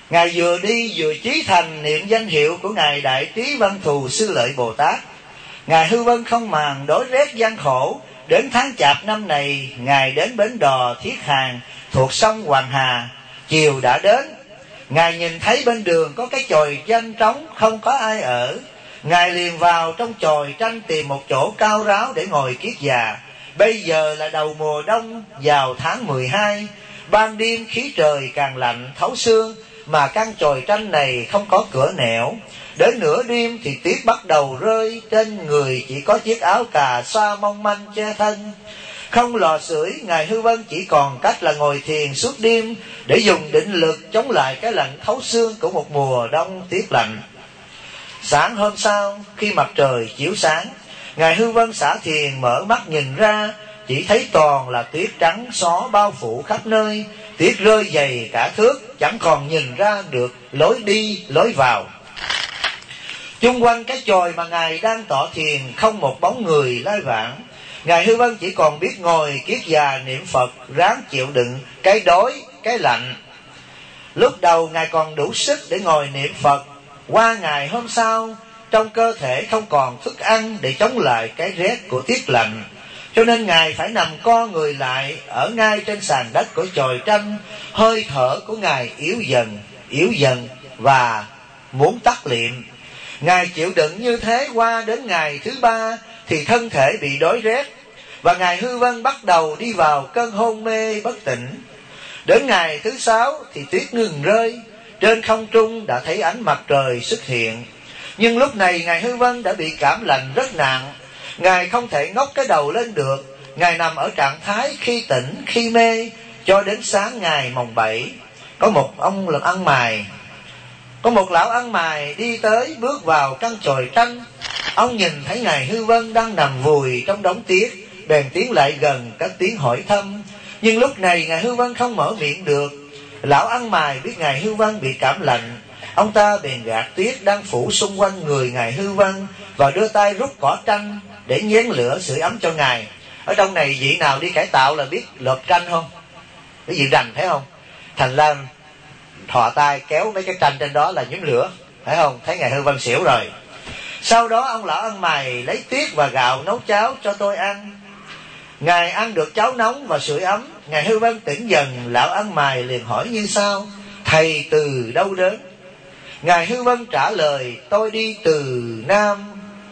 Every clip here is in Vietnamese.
Ngài vừa đi vừa chí thành niệm danh hiệu của Ngài Đại Trí Văn Thù Sư Lợi Bồ Tát. Ngài hư vân không màng đói rét gian khổ. Đến tháng Chạp năm này, Ngài đến bến đò Thiết Hàng thuộc sông Hoàng Hà. Chiều đã đến, Ngài nhìn thấy bên đường có cái chòi tranh trống, không có ai ở. Ngài liền vào trong chòi tranh tìm một chỗ cao ráo để ngồi kiết già. Bây giờ là đầu mùa đông vào tháng 12, ban đêm khí trời càng lạnh thấu xương, mà căn chòi tranh này không có cửa nẻo. Đến nửa đêm thì tuyết bắt đầu rơi, trên người chỉ có chiếc áo cà sa mong manh che thân. Không lò sưởi, Ngài hư vân chỉ còn cách là ngồi thiền suốt đêm để dùng định lực chống lại cái lạnh thấu xương của một mùa đông tuyết lạnh. Sáng hôm sau, khi mặt trời chiếu sáng, Ngài hư vân xả thiền mở mắt nhìn ra, chỉ thấy toàn là tuyết trắng xóa bao phủ khắp nơi. Tuyết rơi dày cả thước, chẳng còn nhìn ra được lối đi lối vào. Chung quanh cái chòi mà Ngài đang tọa thiền không một bóng người lai vãng. Ngài hư vân chỉ còn biết ngồi kiết già niệm Phật, ráng chịu đựng cái đói, cái lạnh. Lúc đầu Ngài còn đủ sức để ngồi niệm Phật. Qua ngày hôm sau, trong cơ thể không còn thức ăn để chống lại cái rét của tiết lạnh, cho nên Ngài phải nằm co người lại ở ngay trên sàn đất của chòi tranh. Hơi thở của Ngài yếu dần và muốn tắt liệm. Ngài chịu đựng như thế qua đến ngày thứ 3 thì thân thể bị đói rét, và Ngài hư vân bắt đầu đi vào cơn hôn mê bất tỉnh. Đến ngày thứ 6 thì tuyết ngừng rơi, trên không trung đã thấy ánh mặt trời xuất hiện. Nhưng lúc này Ngài hư vân đã bị cảm lạnh rất nặng. Ngài không thể ngóc cái đầu lên được. Ngài nằm ở trạng thái khi tỉnh khi mê cho đến sáng ngày mồng 7. Có một ông làm ăn mài, có một lão ăn mài đi tới bước vào căn chòi tranh. Ông nhìn thấy Ngài hư vân đang nằm vùi trong đống tuyết, bèn tiến lại gần cất tiếng hỏi thăm. Nhưng lúc này Ngài hư vân không mở miệng được. Lão ăn mài biết Ngài hư vân bị cảm lạnh, ông ta bèn gạt tuyết đang phủ xung quanh người Ngài hư vân và đưa tay rút cỏ tranh để nhén lửa sưởi ấm cho Ngài. Ở trong này vị nào đi cải tạo là biết lợp tranh không? Cái gì rành thấy không? Thành ra thò tay kéo mấy cái tranh trên đó là nhóm lửa, thấy không? Thấy Ngài hư vân xỉu rồi. Sau đó ông lão ăn mày lấy tuyết và gạo nấu cháo cho tôi ăn. Ngài ăn được cháo nóng và sưởi ấm, Ngài hư vân tỉnh dần. Lão ăn mày liền hỏi như sau: thầy từ đâu đến? Ngài hư vân trả lời: tôi đi từ Nam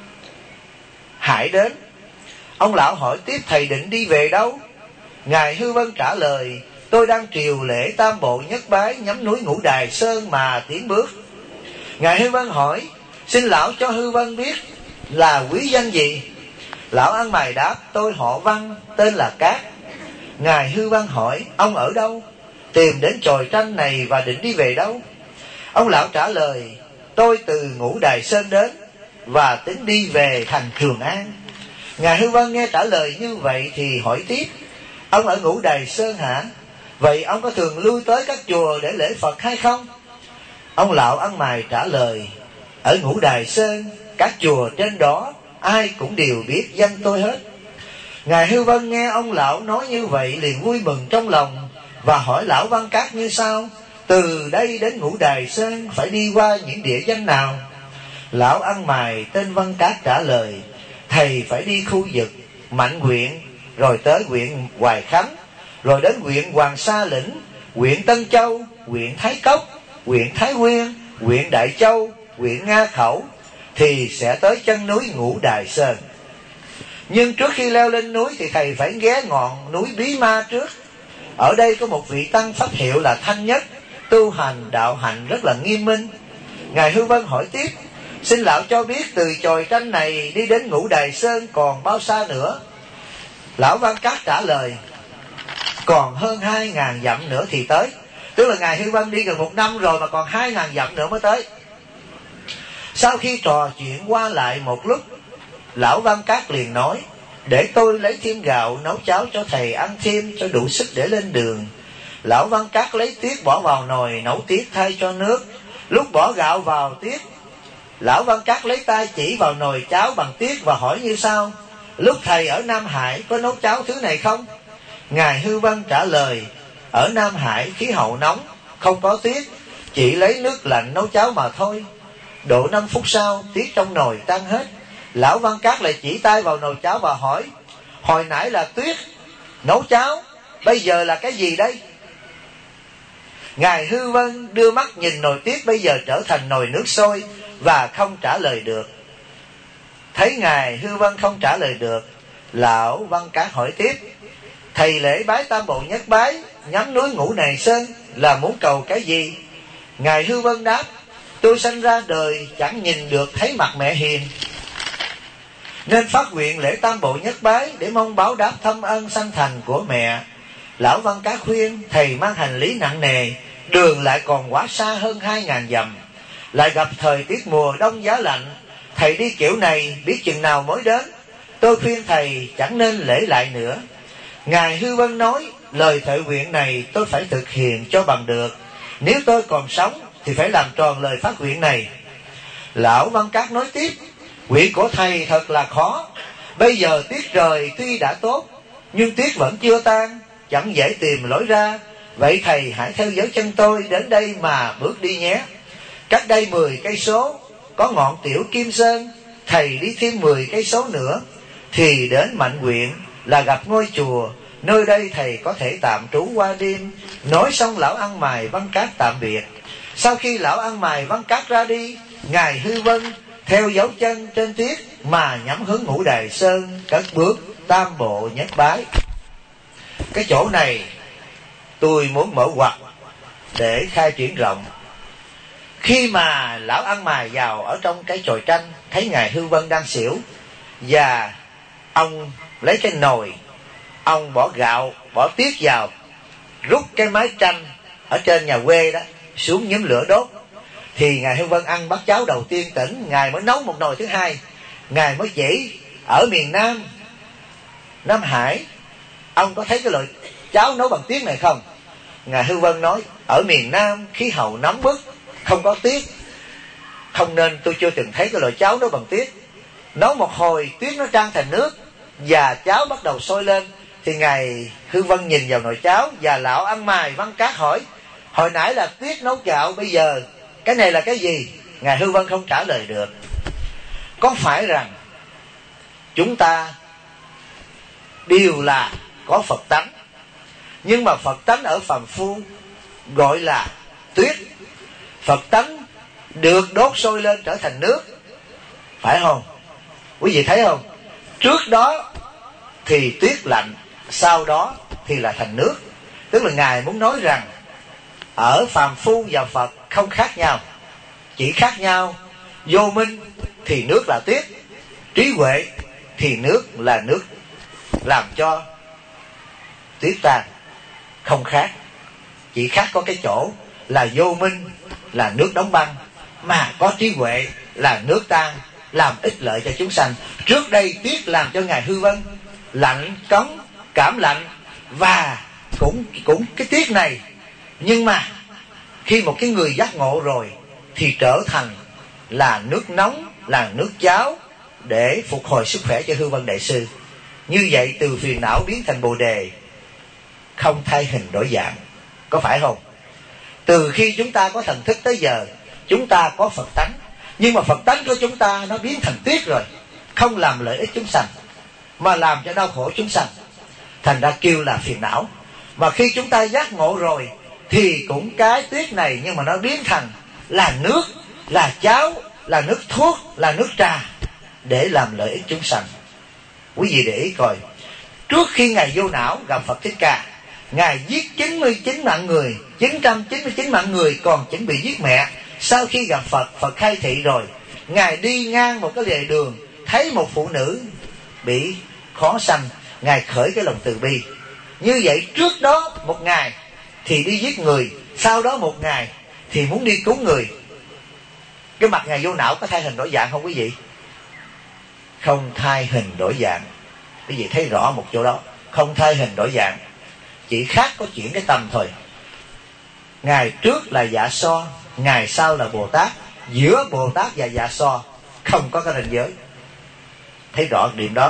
Hải đến. Ông lão hỏi tiếp: thầy định đi về đâu? Ngài hư vân trả lời: tôi đang triều lễ tam bộ nhất bái nhắm núi Ngũ Đài Sơn mà tiến bước. Ngài hư vân hỏi: xin lão cho hư vân biết là quý danh gì? Lão ăn mày đáp: tôi họ Văn, tên là Cát. Ngài hư vân hỏi: ông ở đâu? Tìm đến chòi tranh này và định đi về đâu? Ông lão trả lời: tôi từ Ngũ Đài Sơn đến và tính đi về thành Trường An. Ngài hư vân nghe trả lời như vậy thì hỏi tiếp: ông ở Ngũ Đài Sơn hả? Vậy ông có thường lui tới các chùa để lễ Phật hay không? Ông lão ăn mày trả lời: ở Ngũ Đài Sơn, các chùa trên đó ai cũng đều biết danh tôi hết. Ngài hư vân nghe ông lão nói như vậy liền vui mừng trong lòng và hỏi lão Văn Cát như sau: từ đây đến Ngũ Đài Sơn phải đi qua những địa danh nào? Lão ăn mày tên Văn Cát trả lời: thầy phải đi khu vực Mạnh huyện, rồi tới huyện Hoài Khánh, rồi đến huyện Hoàng Sa Lĩnh, huyện Tân Châu, huyện Thái Cốc, huyện Thái Nguyên, huyện Đại Châu, huyện Nga Khẩu, thì sẽ tới chân núi Ngũ Đài Sơn. Nhưng trước khi leo lên núi thì thầy phải ghé ngọn núi Bí Ma trước. Ở đây có một vị tăng pháp hiệu là Thanh Nhất, tu hành đạo hạnh rất là nghiêm minh. Ngài hư vân hỏi tiếp: xin lão cho biết từ chòi tranh này đi đến Ngũ Đài Sơn còn bao xa nữa? Lão Văn Cát trả lời: còn hơn 2.000 dặm nữa thì tới. Tức là Ngài hư vân đi gần 1 năm rồi mà còn 2.000 dặm nữa mới tới. Sau khi trò chuyện qua lại một lúc, lão Văn Cát liền nói: để tôi lấy thêm gạo nấu cháo cho thầy ăn thêm cho đủ sức để lên đường. Lão Văn Cát lấy tuyết bỏ vào nồi nấu tuyết thay cho nước. Lúc bỏ gạo vào tuyết, lão Văn Cát lấy tay chỉ vào nồi cháo bằng tuyết và hỏi như sau: lúc thầy ở Nam Hải có nấu cháo thứ này không? Ngài hư vân trả lời: ở Nam Hải khí hậu nóng, không có tuyết, chỉ lấy nước lạnh nấu cháo mà thôi. Độ 5 phút sau, tiết trong nồi tan hết. Lão Văn Các lại chỉ tay vào nồi cháo và hỏi: hồi nãy là tuyết nấu cháo, bây giờ là cái gì đây? Ngài Hư Vân đưa mắt nhìn nồi tuyết bây giờ trở thành nồi nước sôi và không trả lời được. Thấy Ngài Hư Vân không trả lời được, Lão Văn Các hỏi tiếp: thầy lễ bái Tam Bộ Nhất Bái, nhắm núi Ngũ Này Sơn là muốn cầu cái gì? Ngài Hư Vân đáp: tôi sanh ra đời chẳng nhìn được thấy mặt mẹ hiền, nên phát nguyện lễ Tam Bộ Nhất Bái để mong báo đáp thâm ân sanh thành của mẹ. Lão Văn Các khuyên: thầy mang hành lý nặng nề, đường lại còn quá xa hơn 2.000 dặm, lại gặp thời tiết mùa đông giá lạnh, thầy đi kiểu này biết chừng nào mới đến. Tôi khuyên thầy chẳng nên lễ lại nữa. Ngài Hư Vân nói: lời thệ nguyện này tôi phải thực hiện cho bằng được, nếu tôi còn sống thì phải làm tròn lời phát nguyện này. Lão Văn Các nói tiếp: nguyện của thầy thật là khó. Bây giờ tuyết trời tuy đã tốt, nhưng tuyết vẫn chưa tan, chẳng dễ tìm lối ra. Vậy thầy hãy theo dấu chân tôi đến đây mà bước đi nhé. Cách đây 10 cây số có ngọn Tiểu Kim Sơn, thầy đi thêm 10 cây số nữa thì đến Mạnh Huyện là gặp ngôi chùa. Nơi đây thầy có thể tạm trú qua đêm. Nói xong lão ăn mày Văn Các tạm biệt. Sau khi lão ăn mày Văn Các ra đi, Ngài Hư Vân theo dấu chân trên tuyết mà nhắm hướng Ngũ Đài Sơn, cất bước Tam Bộ Nhất Bái. Cái chỗ này tôi muốn mở ngoặt để khai triển rộng. Khi mà lão ăn mày vào ở trong cái chòi tranh, thấy Ngài Hư Vân đang xỉu, và ông lấy cái nồi, ông bỏ gạo, bỏ tiết vào, rút cái mái tranh ở trên nhà quê đó xuống nhóm lửa đốt, thì Ngài Hư Vân ăn bát cháo đầu tiên tỉnh. Ngài mới nấu một nồi thứ hai. Ngài mới chỉ ở miền Nam, Nam Hải, ông có thấy cái loại cháo nấu bằng tiết này không? Ngài Hư Vân nói: ở miền Nam khí hậu nóng bức, không có tiết, không nên tôi chưa từng thấy cái loại cháo nấu bằng tiết. Nấu một hồi tuyết nó tan thành nước và cháo bắt đầu sôi lên, thì Ngài Hư Vân nhìn vào nồi cháo, và lão ăn mày Văn Các hỏi: hồi nãy là tuyết nấu gạo, bây giờ cái này là cái gì? Ngài Hư Vân không trả lời được. Có phải rằng chúng ta đều là có Phật tánh, nhưng mà Phật tánh ở phàm phu gọi là tuyết, Phật tánh được đốt sôi lên trở thành nước, phải không? Quý vị thấy không? Trước đó thì tuyết lạnh, sau đó thì là thành nước. Tức là Ngài muốn nói rằng ở phàm phu và Phật không khác nhau, chỉ khác nhau vô minh thì nước là tuyết, trí huệ thì nước là nước làm cho tuyết tan, không khác. Chỉ khác có cái chỗ là vô minh là nước đóng băng, mà có trí huệ là nước tan, làm ích lợi cho chúng sanh. Trước đây tuyết làm cho Ngài Hư Vân lạnh cống, cảm lạnh, và cũng cái tuyết này, nhưng mà khi một cái người giác ngộ rồi thì trở thành là nước nóng, là nước cháo để phục hồi sức khỏe cho Hư Vân Đại Sư. Như vậy từ phiền não biến thành Bồ Đề, không thay hình đổi dạng, có phải không? Từ khi chúng ta có thần thức tới giờ, chúng ta có Phật tánh, nhưng mà Phật tánh của chúng ta nó biến thành tuyết rồi, không làm lợi ích chúng sanh mà làm cho đau khổ chúng sanh, thành ra kêu là phiền não. Mà khi chúng ta giác ngộ rồi thì cũng cái tuyết này, nhưng mà nó biến thành là nước, là cháo, là nước thuốc, là nước trà để làm lợi ích chúng sanh. Quý vị để ý coi, trước khi Ngài vô não gặp Phật Thích Ca, Ngài giết 99 mạng người, 999 mạng người còn chuẩn bị giết mẹ. Sau khi gặp Phật, Phật khai thị rồi, Ngài đi ngang một cái lề đường, thấy một phụ nữ bị khó sanh, Ngài khởi cái lòng từ bi. Như vậy trước đó một ngày thì đi giết người, sau đó một ngày thì muốn đi cứu người. Cái mặt Ngài vô não có thay hình đổi dạng không quý vị? Không thay hình đổi dạng. Quý vị thấy rõ một chỗ đó, không thay hình đổi dạng, chỉ khác có chuyển cái tâm thôi. Ngày trước là Dạ So, ngày sau là Bồ Tát. Giữa Bồ Tát và Dạ So không có cái ranh giới. Thấy rõ điểm đó.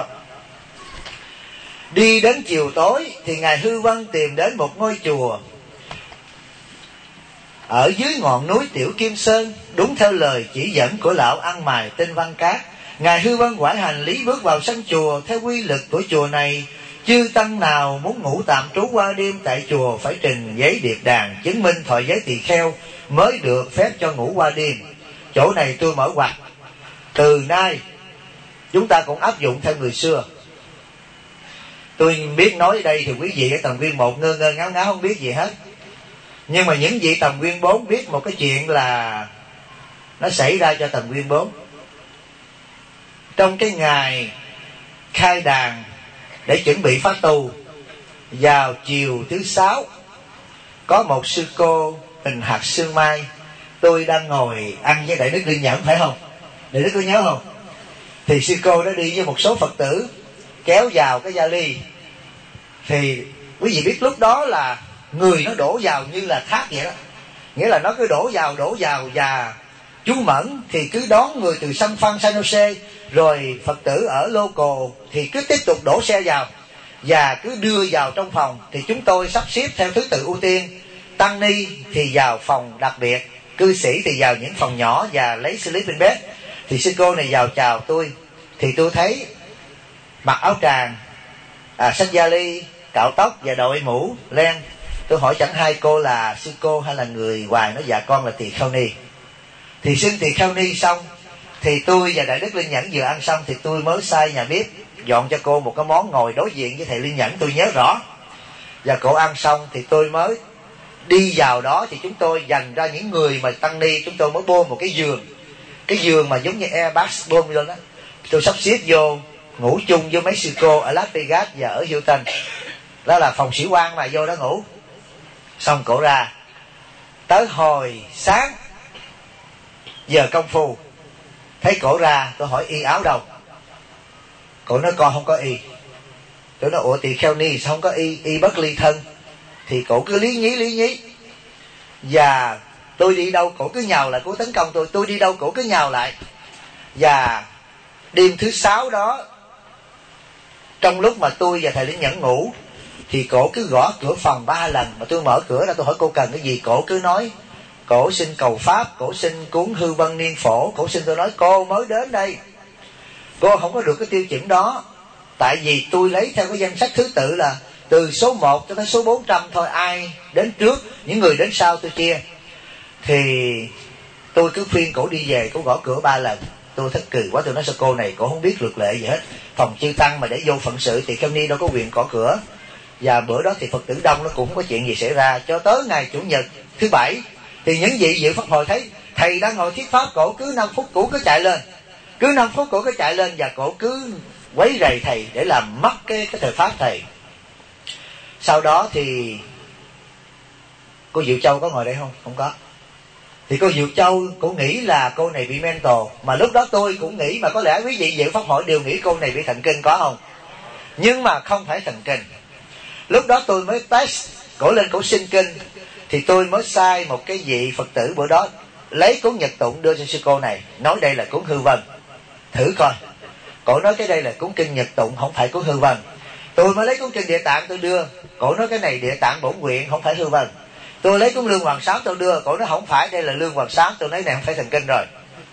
Đi đến chiều tối thì Ngài Hư Vân tìm đến một ngôi chùa ở dưới ngọn núi Tiểu Kim Sơn, đúng theo lời chỉ dẫn của lão ăn mày tên Văn Cát. Ngài Hư Vân quải hành lý bước vào sân chùa. Theo quy lực của chùa này, chư tăng nào muốn ngủ tạm trú qua đêm tại chùa phải trình giấy điệp đàn chứng minh thọ giới tỳ kheo mới được phép cho ngủ qua đêm. Chỗ này tôi mở ngoặt, từ nay chúng ta cũng áp dụng theo người xưa. Tôi biết nói ở đây thì quý vị ở tầng nguyên 1 ngơ ngơ ngáo ngáo không biết gì hết. Nhưng mà những vị tầng nguyên 4 biết một cái chuyện là nó xảy ra cho tầng nguyên 4. Trong cái ngày khai đàn để chuẩn bị phát tu, vào chiều thứ 6, có một sư cô hình hạt sương mai. Tôi đang ngồi ăn với Đại Đức Linh Nhẫn, phải không? Đại Đức có nhớ không? Thì sư cô đã đi với một số Phật tử kéo vào cái vali. Thì quý vị biết lúc đó là người nó đổ vào như là thác vậy đó. Nghĩa là nó cứ đổ vào, và chú Mẫn thì cứ đón người từ San Phan San Jose, rồi Phật tử ở local thì cứ tiếp tục đổ xe vào và cứ đưa vào trong phòng. Thì chúng tôi sắp xếp theo thứ tự ưu tiên. Tăng ni thì vào phòng đặc biệt, cư sĩ thì vào những phòng nhỏ và lấy sleeping bed. Thì sư cô này vào chào tôi, thì tôi thấy mặc áo tràng, xách vali, cạo tóc và đội mũ len. Tôi hỏi chẳng hai cô là sư cô hay là người hoài. Nói dạ con là tỳ kheo ni. Thì xưng tỳ kheo ni xong, thì tôi và Đại Đức Linh Nhẫn vừa ăn xong, thì tôi mới sai nhà bếp dọn cho cô một cái món ngồi đối diện với thầy Linh Nhẫn, tôi nhớ rõ. Và cô ăn xong thì tôi mới đi vào đó. Thì chúng tôi dành ra những người mà tăng ni, chúng tôi mới bôm một cái giường. Cái giường mà giống như Airbus bôm lên đó. Tôi sắp xếp vô ngủ chung với mấy sư cô ở Las Vegas và ở Hilton. Đó là phòng sĩ quan mà vô đó ngủ. Xong cổ ra, tới hồi sáng giờ công phu, thấy cổ ra, tôi hỏi y áo đâu. Cổ nói con không có y. Tôi nói ủa tỳ kheo ni sao không có y, y bất ly thân. Thì cổ cứ lý nhí. Và tôi đi đâu cổ cứ nhào lại, cổ tấn công tôi đi đâu cổ cứ nhào lại. Và đêm thứ 6 đó, trong lúc mà tôi và thầy Linh Nhẫn ngủ, thì cổ cứ gõ cửa phòng 3 lần. Mà tôi mở cửa ra, tôi hỏi cô cần cái gì, cổ cứ nói cổ xin cầu pháp, cổ xin cuốn Hư Vân Niên Phổ, cổ xin. Tôi nói cô mới đến đây, cô không có được cái tiêu chuẩn đó. Tại vì tôi lấy theo cái danh sách thứ tự là từ số 1 cho tới số 400 thôi. Ai đến trước, những người đến sau tôi chia. Thì tôi cứ khuyên cổ đi về, cổ gõ cửa 3 lần. Tôi thất cười quá, tôi nói sao cô này cổ không biết luật lệ gì hết. Phòng chư tăng mà để vô phận sự thì kheo ni đâu có quyền gõ cửa. Và bữa đó thì Phật tử đông, nó cũng không có chuyện gì xảy ra. Cho tới ngày Chủ nhật thứ 7, thì những vị dự pháp hội thấy thầy đang ngồi thuyết pháp, cổ cứ 5 phút cổ cứ chạy lên, cứ 5 phút cổ cứ chạy lên, và cổ cứ quấy rầy thầy để làm mất cái thời pháp thầy. Sau đó thì cô Diệu Châu có ngồi đây không? Không có. Thì cô Diệu Châu cũng nghĩ là cô này bị mental. Mà lúc đó tôi cũng nghĩ, mà có lẽ quý vị dự pháp hội đều nghĩ cô này bị thần kinh, có không? Nhưng mà không phải thần kinh. Lúc đó tôi mới test cổ lên, cổ xin kinh. Thì tôi mới sai một cái vị Phật tử bữa đó lấy cuốn Nhật Tụng đưa cho sư cô này, nói đây là cuốn Hư Vân, thử coi. Cổ nói cái đây là cuốn kinh Nhật Tụng, không phải cuốn Hư Vân. Tôi mới lấy cuốn kinh Địa Tạng tôi đưa, cổ nói cái này Địa Tạng Bổn Nguyện, không phải Hư Vân. Tôi lấy cuốn Lương Hoàng Sám tôi đưa, cổ nói không phải, đây là Lương Hoàng Sám. Tôi nói này không phải thần kinh rồi.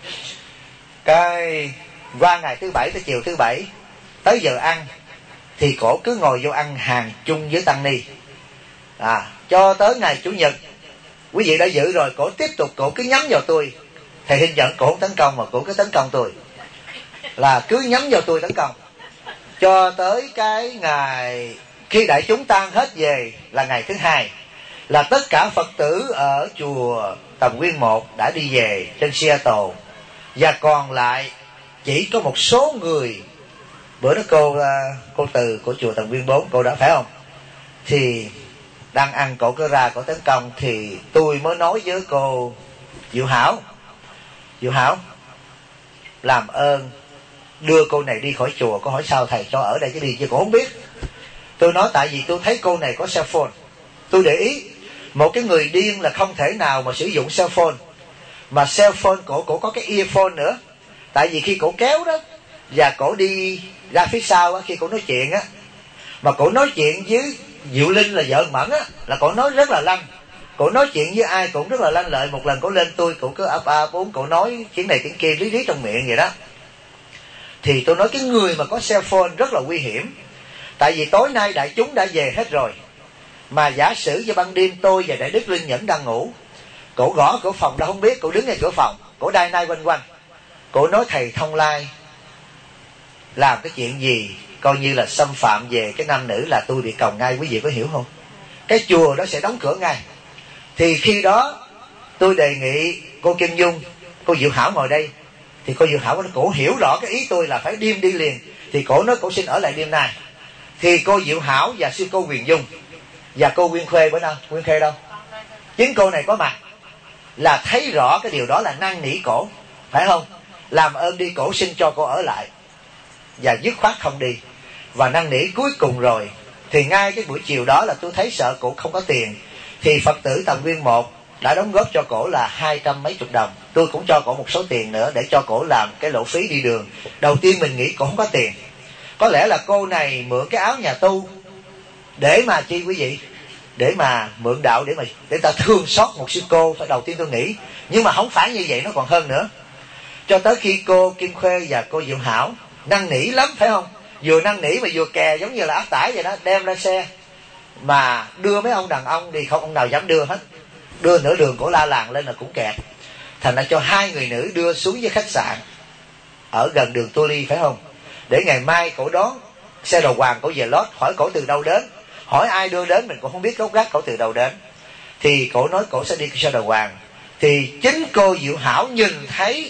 Cái qua ngày thứ 7 tới chiều thứ 7 tới giờ ăn, thì cổ cứ ngồi vô ăn hàng chung với tăng ni. Cho tới ngày Chủ nhật, quý vị đã giữ rồi, cổ tiếp tục cổ cứ nhắm vào tôi. Thầy Hình giận cổ không tấn công, mà cổ cứ tấn công tôi, là cứ nhắm vào tôi tấn công. Cho tới cái ngày khi đại chúng tan hết về là ngày thứ 2, là tất cả Phật tử ở chùa Tầm Nguyên 1 đã đi về trên Seattle, và còn lại chỉ có một số người. Bữa đó cô Từ của chùa Tầm Nguyên 4, cô đã phải không? Thì đang ăn, cổ cứ ra cổ tấn công. Thì tôi mới nói với cô Diệu Hảo, làm ơn đưa cô này đi khỏi chùa. Cô hỏi sao thầy cho ở đây chứ đi chứ? Cô không biết. Tôi nói tại vì tôi thấy cô này có cell phone. Tôi để ý một cái người điên là không thể nào mà sử dụng cell phone. Mà cell phone cổ có cái earphone nữa. Tại vì khi cổ kéo đó, và cổ đi ra phía sau á, khi cổ nói chuyện á, mà cổ nói chuyện với Diệu Linh là vợ Mẫn á, là cổ nói rất là lăng. Cổ nói chuyện với ai cũng rất là lanh lợi. Một lần cổ lên tôi, cổ cứ ấp úng, cổ nói tiếng này tiếng kia, lý trong miệng vậy đó. Thì tôi nói cái người mà có cell phone rất là nguy hiểm. Tại vì tối nay đại chúng đã về hết rồi, mà giả sử cho ban đêm tôi và Đại Đức Linh Nhẫn đang ngủ, cổ gõ cửa phòng đã không biết, cổ đứng ngay cửa phòng, cổ đai nai quanh quanh, cổ nói thầy Thông Lai làm cái chuyện gì coi như là xâm phạm về cái nam nữ là tôi bị còng ngay, quý vị có hiểu không? Cái chùa đó sẽ đóng cửa ngay. Thì khi đó tôi đề nghị cô Kim Dung, cô Diệu Hảo ngồi đây. Thì cô Diệu Hảo cổ hiểu rõ cái ý tôi là phải đêm đi liền. Thì cổ nói cổ xin ở lại đêm nay. Thì cô Diệu Hảo và sư cô Huyền Dung và cô Nguyên Khuê bữa nào, Nguyên Khuê đâu? Chính cô này có mặt là thấy rõ cái điều đó, là năn nỉ cổ, phải không? Làm ơn đi, cổ xin cho cô ở lại, và dứt khoát không đi. Và năn nỉ cuối cùng rồi, thì ngay cái buổi chiều đó là tôi thấy sợ cổ không có tiền, thì Phật tử Tầm Nguyên 1 đã đóng góp cho cổ là 200 mấy chục đồng. Tôi cũng cho cổ một số tiền nữa để cho cổ làm cái lộ phí đi đường. Đầu tiên mình nghĩ cổ không có tiền, có lẽ là cô này mượn cái áo nhà tu để mà chi quý vị, để mà mượn đạo, để ta thương xót một sư cô. Đầu tiên tôi nghĩ, nhưng mà không phải như vậy, nó còn hơn nữa. Cho tới khi cô Kim Khuê và cô Diệu Hảo năn nỉ lắm, phải không? Vừa năn nỉ mà vừa kè giống như là áp tải vậy đó, đem ra xe mà đưa mấy ông đàn ông thì không ông nào dám đưa hết. Đưa nửa đường cổ la làng lên là cũng kẹt. Thành ra cho hai người nữ đưa xuống với khách sạn ở gần đường Tô Ly, phải không? Để ngày mai cổ đón xe đầu hoàng cổ về lót. Hỏi cổ từ đâu đến, hỏi ai đưa đến mình cũng không biết gốc gác cổ từ đâu đến. Thì cổ nói cổ sẽ đi xe đầu hoàng. Thì chính cô Diệu Hảo nhìn thấy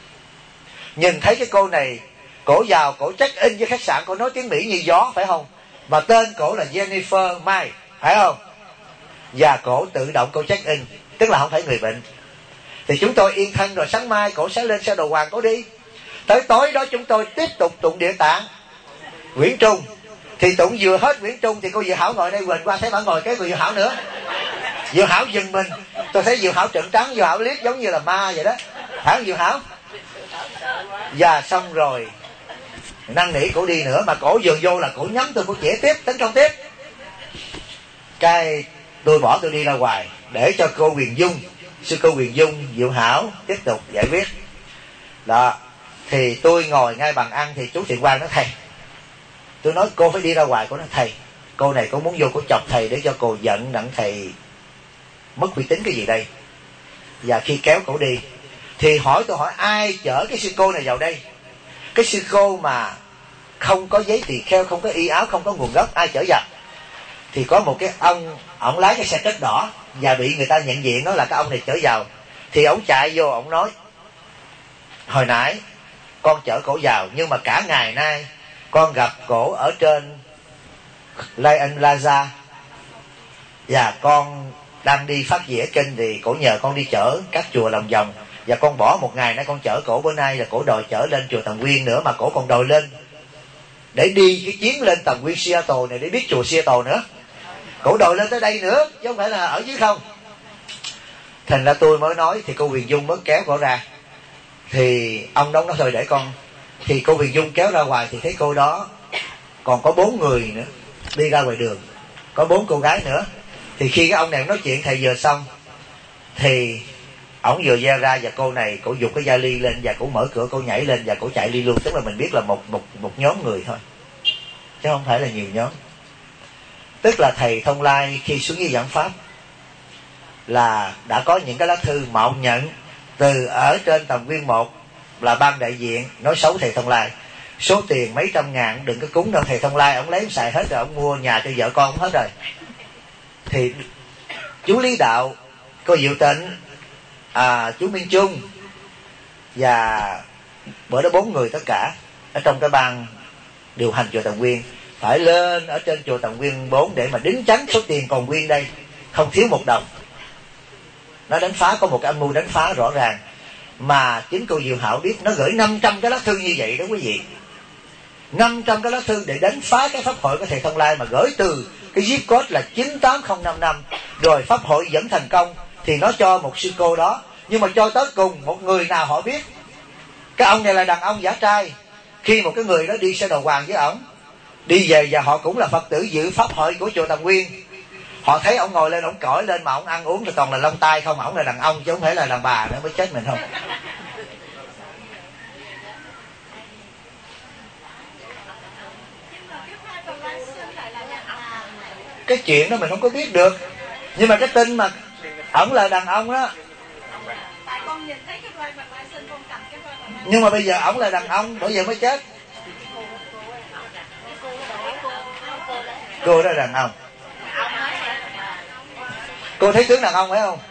cái cô này, cổ vào cổ check in với khách sạn, cổ nói tiếng Mỹ như gió, phải không? Mà tên cổ là Jennifer Mai, phải không? Và cổ tự động cổ check in, tức là không phải người bệnh. Thì chúng tôi yên thân rồi, sáng mai cổ sẽ lên xe đầu hoàng cổ đi. Tới tối đó chúng tôi tiếp tục tụng Địa Tạng Nguyễn Trung. Thì tụng vừa hết Nguyễn Trung thì cô Diệu Hảo ngồi đây, quên qua thấy bà ngồi cái cô Diệu Hảo nữa. Diệu Hảo giật mình, tôi thấy Diệu Hảo trợn trắng, Diệu Hảo liếc giống như là ma vậy đó, phải không Diệu Hảo? Và xong rồi năn nỉ cổ đi nữa, mà cổ vừa vô là cổ nhắm tôi, cổ chĩa tiếp, tấn công tiếp. Cái tôi bỏ tôi đi ra ngoài để cho cô Huyền Dung, sư cô Huyền Dung, Diệu Hảo tiếp tục giải quyết. Đó, thì tôi ngồi ngay bàn ăn thì chú Thiện Quang nói thầy, tôi nói cô phải đi ra ngoài. Cô nói thầy, cô này cô muốn vô cô chọc thầy để cho cô giận đặng thầy mất uy tín cái gì đây. Và khi kéo cổ đi thì tôi hỏi ai chở cái sư cô này vào đây? Cái sư cô mà không có giấy tỳ kheo, không có y áo, không có nguồn gốc, ai chở vào? Thì có một cái ông lái cái xe Trắc đỏ và bị người ta nhận diện đó là cái ông này chở vào. Thì ông chạy vô, ông nói hồi nãy con chở cổ vào, nhưng mà cả ngày nay con gặp cổ ở trên Lion Plaza và con đang đi phát dĩa kinh, thì cổ nhờ con đi chở các chùa lòng vòng, và con bỏ một ngày nay con chở cổ, bữa nay là cổ đòi chở lên chùa Tầm Nguyên nữa, mà cổ còn đòi lên để đi cái chuyến lên Tầm Nguyên Seattle này để biết chùa Seattle nữa. Cổ đòi lên tới đây nữa chứ không phải là ở dưới không. Thành ra tôi mới nói, thì cô Huyền Dung mới kéo cổ ra. Thì ông đó nói thôi để con. Thì cô Huyền Dung kéo ra ngoài thì thấy cô đó còn có 4 người nữa đi ra ngoài đường, có 4 cô gái nữa. Thì khi cái ông này nói chuyện thầy vừa xong thì ổng vừa ra ra, và cô này cổ giục cái vali lên và cổ mở cửa, cổ nhảy lên và cổ chạy đi luôn. Tức là mình biết là một nhóm người thôi, chứ không phải là nhiều nhóm. Tức là thầy Thông Lai khi xuống dưới giảng pháp là đã có những cái lá thư mạo nhận từ ở trên Tầm Nguyên 1 là ban đại diện nói xấu thầy Thông Lai. Số tiền mấy trăm ngàn đừng có cúng đâu, thầy Thông Lai ông lấy xài hết rồi, ông mua nhà cho vợ con ông hết rồi. Thì chú Lý Đạo, cô Diệu Tịnh, chú Minh Trung và bữa đó 4 người tất cả ở trong cái ban điều hành chùa Tầm Nguyên phải lên ở trên chùa Tầm Nguyên 4 để mà đính chánh số tiền còn nguyên đây, không thiếu một đồng. Nó đánh phá, có một cái âm mưu đánh phá rõ ràng. Mà chính cô Diệu Hảo biết, nó gửi 500 cái lá thư như vậy đó quý vị. 500 cái lá thư để đánh phá cái pháp hội của thầy Thông Lai, mà gửi từ cái zip code là 98055. Rồi pháp hội vẫn thành công thì nó cho một sư cô đó. Nhưng mà cho tới cùng một người nào họ biết. Cái ông này là đàn ông giả trai. Khi một cái người đó đi xe đầu hoàng với ổng đi về, và họ cũng là Phật tử dự pháp hội của chùa Tầm Nguyên, Họ thấy ông ngồi lên, ông cõi lên mà ông ăn uống thì toàn là lông tai không, ổng là đàn ông chứ không phải là đàn bà nữa, mới chết mình không. Cái chuyện đó mình không có biết được, nhưng mà cái tin mà ổng là đàn ông đó. Nhưng mà bây giờ ổng là đàn ông, bởi vậy mới chết. Cô đó là đàn ông. Cô thấy tướng đàn ông phải không?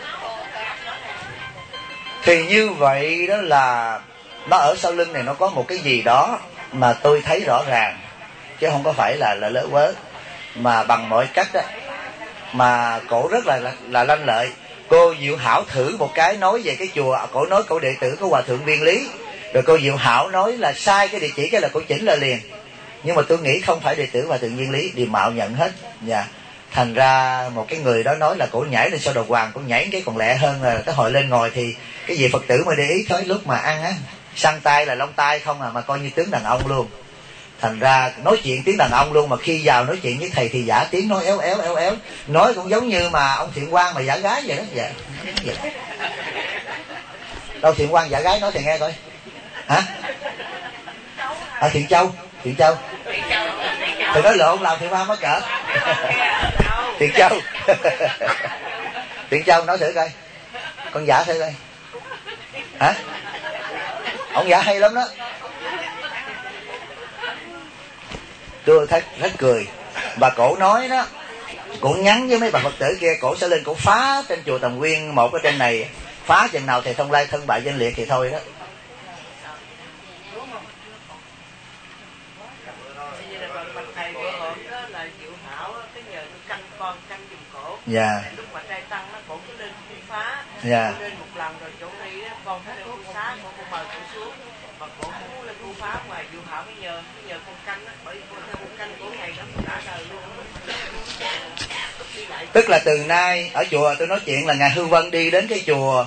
Thì như vậy đó là nó ở sau lưng này nó có một cái gì đó mà tôi thấy rõ ràng, chứ không có phải là lỡ quớ, mà bằng mọi cách đó mà cổ rất là lanh lợi. Cô Diệu Hảo thử một cái nói về cái chùa, cổ nói cổ đệ tử của Hòa Thượng Viên Lý, rồi cô Diệu Hảo nói là sai cái địa chỉ, cái là cổ chỉnh lại liền. Nhưng mà tôi nghĩ không phải đệ tử Hòa Thượng Viên Lý, đều mạo nhận hết. Dạ. Thành ra một cái người đó nói là cổ nhảy lên sau đầu hoàng, cổ nhảy cái còn lẹ hơn là cái hồi lên ngồi. Thì cái gì Phật tử mà để ý tới lúc mà ăn á, săn tay là lông tay không à, mà coi như tướng đàn ông luôn. Thành ra nói chuyện tiếng đàn ông luôn, mà khi vào nói chuyện với thầy thì giả tiếng, nói éo éo, nói cũng giống như mà ông Thiện Quang mà giả gái vậy đó. Dạ. Đâu Thiện Quang giả gái nói thầy nghe coi. Hả? Thiện Châu thì nói lộn, làm Thiện Quang mất cỡ. Thiện Châu. Thiện Châu nói thử coi, con giả thử coi. Hả? Ông giả hay lắm đó. Tôi thấy rất cười. Bà cổ nói đó, cổ nhắn với mấy bà Phật tử kia, cổ sẽ lên cổ phá trên chùa Tầm Nguyên một ở trên này, phá chừng nào thầy Thông Lai thân bại danh liệt thì thôi đó. Dạ. Lúc mà trai tăng nó cổ cứ lên khu phá. Dạ. Lên một lần rồi chỗ đi con thấy khu phá, con mời cổ xuống, mà cổ muốn lên khu phá ngoài Diệu Hảo bây giờ con canh á, bởi vì con canh cổ ngày đó đã đời luôn. Tức là từ nay ở chùa tôi nói chuyện là ngài Hư Vân đi đến cái chùa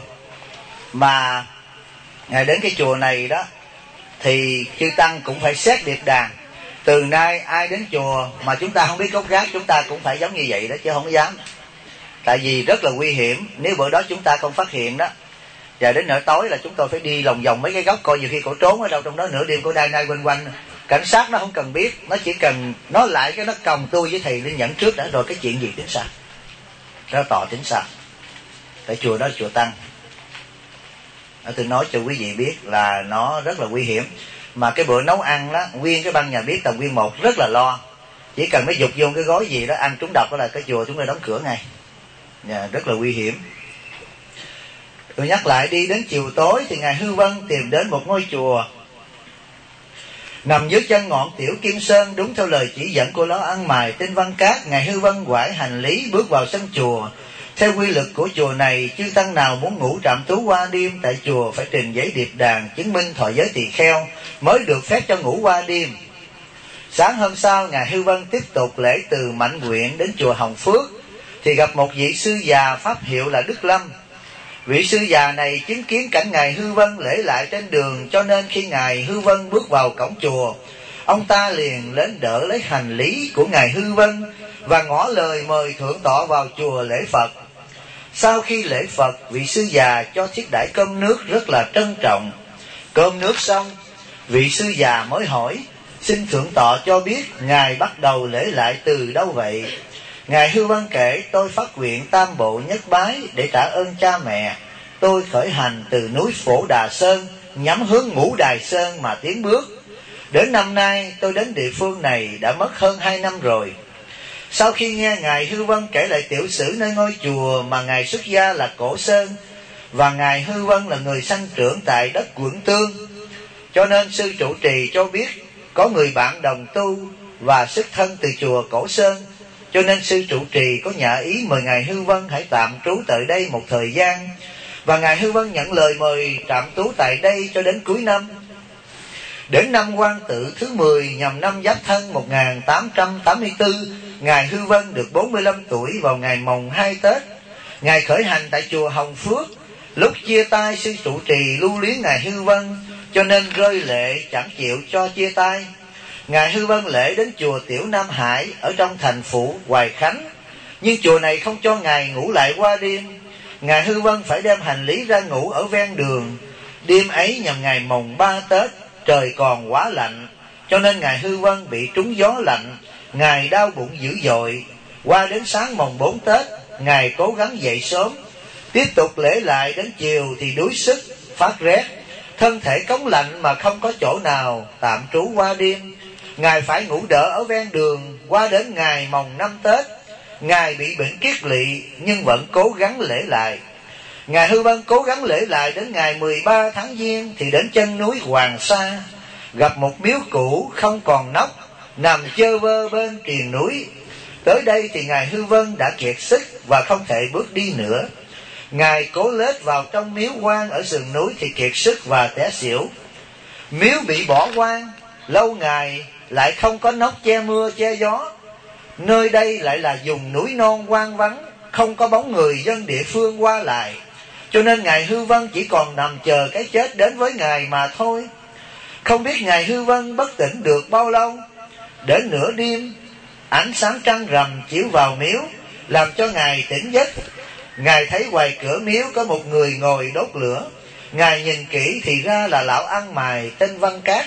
mà ngài đến cái chùa này đó thì chư tăng cũng phải xét điệp đàn. Từ nay ai đến chùa mà chúng ta không biết gốc gác, chúng ta cũng phải giống như vậy đó, chứ không dám. Tại vì rất là nguy hiểm, nếu bữa đó chúng ta không phát hiện đó, và đến nửa tối là chúng tôi phải đi lòng vòng mấy cái góc, coi nhiều khi cổ trốn ở đâu trong đó, nửa đêm cổ đai nai quanh quanh. Cảnh sát nó không cần biết, nó chỉ cần nói lại cái nó còng tôi với thầy lên nhận trước đã, rồi cái chuyện gì tính sao, nó tỏ tính sao. Tại chùa đó là chùa Tăng. Tôi nói cho quý vị biết là nó rất là nguy hiểm. Mà cái bữa nấu ăn đó, nguyên cái ban nhà bếp Tầm Nguyên 1 rất là lo. Chỉ cần nó dục vô cái gói gì đó ăn trúng độc đó là cái chùa chúng tôi đóng cửa ngay. Rất là nguy hiểm. Tôi nhắc lại, đi đến chiều tối thì ngài Hư Vân tìm đến một ngôi chùa nằm dưới chân ngọn Tiểu Kim Sơn, đúng theo lời chỉ dẫn của Lão Ăn Mài trên Văn Cát. Ngài Hư Vân quải hành lý bước vào sân chùa. Theo quy luật của chùa này, chư tăng nào muốn ngủ trạm trú qua đêm tại chùa phải trình giấy điệp đàn chứng minh thọ giới tỳ kheo mới được phép cho ngủ qua đêm. Sáng hôm sau, ngài Hư Vân tiếp tục lễ từ Mạnh Nguyện đến chùa Hồng Phước thì gặp một vị sư già pháp hiệu là Đức Lâm. Vị sư già này chứng kiến cảnh ngài Hư Vân lễ lại trên đường, cho nên khi ngài Hư Vân bước vào cổng chùa, ông ta liền đến đỡ lấy hành lý của ngài Hư Vân và ngỏ lời mời thượng tọa vào chùa lễ Phật. Sau khi lễ Phật, vị sư già cho thiết đãi cơm nước rất là trân trọng. Cơm nước xong, vị sư già mới hỏi: xin thượng tọa cho biết ngài bắt đầu lễ lại từ đâu vậy? Ngài Hư Vân kể: tôi phát nguyện tam bộ nhất bái để trả ơn cha mẹ. Tôi khởi hành từ núi Phổ Đà Sơn nhắm hướng Ngũ Đài Sơn mà tiến bước. Đến năm nay tôi đến địa phương này đã mất hơn 2 năm rồi. Sau khi nghe ngài Hư Vân kể lại tiểu sử nơi ngôi chùa mà ngài xuất gia là Cổ Sơn, và ngài Hư Vân là người sanh trưởng tại đất Quận Tương, cho nên sư trụ trì cho biết có người bạn đồng tu và xuất thân từ chùa Cổ Sơn, cho nên sư trụ trì có nhã ý mời ngài Hư Vân hãy tạm trú tại đây một thời gian. Và ngài Hư Vân nhận lời mời tạm trú tại đây cho đến cuối năm. Đến năm Quan Tự thứ 10 nhằm năm Giáp Thân 1884, ngài Hư Vân được 45 tuổi vào ngày mồng 2 Tết. Ngài khởi hành tại chùa Hồng Phước. Lúc chia tay, sư trụ trì lưu luyến ngài Hư Vân, cho nên rơi lệ chẳng chịu cho chia tay. Ngài Hư Vân lễ đến chùa Tiểu Nam Hải ở trong thành phủ Hoài Khánh, nhưng chùa này không cho ngài ngủ lại qua đêm. Ngài Hư Vân phải đem hành lý ra ngủ ở ven đường. Đêm ấy nhằm ngày mồng 3 Tết, trời còn quá lạnh, cho nên ngài Hư Vân bị trúng gió lạnh. Ngài đau bụng dữ dội. Qua đến sáng mồng 4 Tết, ngài cố gắng dậy sớm, tiếp tục lễ lại. Đến chiều thì đuối sức, phát rét, thân thể cống lạnh mà không có chỗ nào tạm trú qua đêm. Ngài phải ngủ đỡ ở ven đường. Qua đến ngày mồng 5 Tết, ngài bị bệnh kiết lỵ nhưng vẫn cố gắng lễ lại. Ngài Hư Vân cố gắng lễ lại đến ngày 13 tháng Giêng thì đến chân núi Hoàng Sa, gặp một miếu cũ không còn nóc, nằm chơ vơ bên triền núi. Tới đây thì ngài Hư Vân đã kiệt sức và không thể bước đi nữa. Ngài cố lết vào trong miếu quan ở sườn núi thì kiệt sức và té xỉu. Miếu bị bỏ hoang lâu ngày, lại không có nóc che mưa che gió. Nơi đây lại là vùng núi non hoang vắng, không có bóng người dân địa phương qua lại, cho nên ngài Hư Vân chỉ còn nằm chờ cái chết đến với ngài mà thôi. Không biết ngài Hư Vân bất tỉnh được bao lâu. Đến nửa đêm, ánh sáng trăng rằm chiếu vào miếu, làm cho ngài tỉnh giấc. Ngài thấy ngoài cửa miếu có một người ngồi đốt lửa. Ngài nhìn kỹ thì ra là lão ăn mày tên Văn Cát.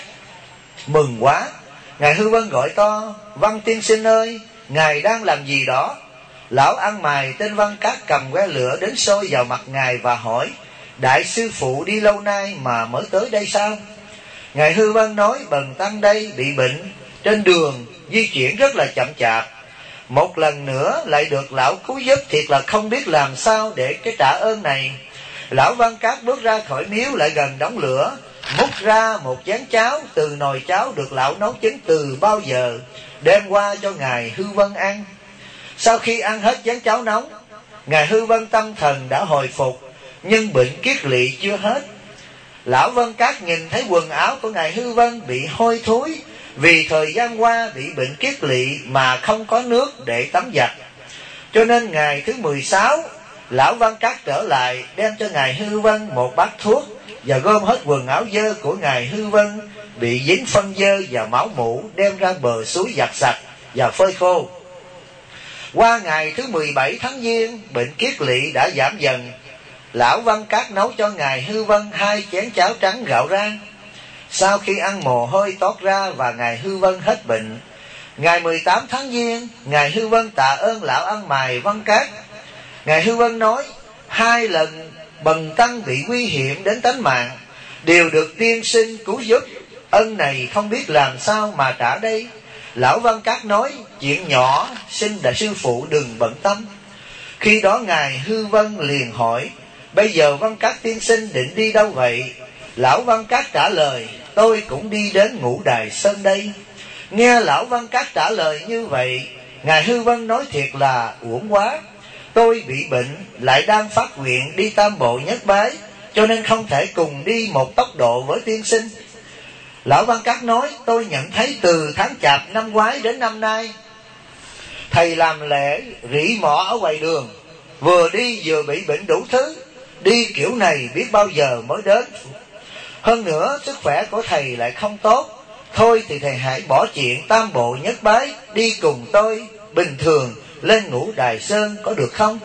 Mừng quá, ngài Hư Vân gọi to: Văn tiên sinh ơi, ngài đang làm gì đó? Lão ăn mày tên Văn Cát cầm que lửa đến sôi vào mặt ngài và hỏi: đại sư phụ đi lâu nay mà mới tới đây sao? Ngài Hư Vân nói: bần tăng đây bị bệnh, trên đường di chuyển rất là chậm chạp. Một lần nữa lại được lão cứu giúp, thiệt là không biết làm sao để cái trả ơn này. Lão Văn Cát bước ra khỏi miếu lại gần đống lửa, múc ra một chén cháo từ nồi cháo được lão nấu chín từ bao giờ, đem qua cho ngài Hư Vân ăn. Sau khi ăn hết chén cháo nóng, ngài Hư Vân tâm thần đã hồi phục, nhưng bệnh kiết lỵ chưa hết. Lão Văn Cát nhìn thấy quần áo của ngài Hư Vân bị hôi thối, vì thời gian qua bị bệnh kiết lỵ mà không có nước để tắm giặt. Cho nên ngày thứ 16, lão Văn Cát trở lại đem cho ngài Hư Vân một bát thuốc và gom hết quần áo dơ của ngài Hư Vân bị dính phân dơ và máu mủ, đem ra bờ suối giặt sạch và phơi khô. Qua ngày thứ 17 tháng Giêng, bệnh kiết lỵ đã giảm dần. Lão Văn Cát nấu cho ngài Hư Vân 2 chén cháo trắng gạo rang. Sau khi ăn mồ hôi toát ra và ngài Hư Vân hết bệnh. Ngày 18 tháng Giêng, ngài Hư Vân tạ ơn lão ăn mày Văn Cát. Ngài Hư Vân nói: 2 lần bần tăng bị nguy hiểm đến tính mạng, đều được tiên sinh cứu giúp, ân này không biết làm sao mà trả đây. Lão Văn Cát nói: chuyện nhỏ, xin đại sư phụ đừng bận tâm. Khi đó ngài Hư Vân liền hỏi: bây giờ Văn Cát tiên sinh định đi đâu vậy? Lão Văn Cát trả lời: tôi cũng đi đến Ngũ Đài Sơn đây. Nghe lão Văn Cát trả lời như vậy, ngài Hư Vân nói: thiệt là uổng quá, tôi bị bệnh lại đang phát nguyện đi Tam Bộ Nhất Bái, cho nên không thể cùng đi một tốc độ với tiên sinh. Lão Văn Cát nói: tôi nhận thấy từ tháng Chạp năm ngoái đến năm nay, thầy làm lễ rỉ mỏ ở ngoài đường, vừa đi vừa bị bệnh đủ thứ, đi kiểu này biết bao giờ mới đến. Hơn nữa sức khỏe của thầy lại không tốt, thôi thì thầy hãy bỏ chuyện Tam Bộ Nhất Bái, đi cùng tôi bình thường lên Ngũ Đài Sơn có được không?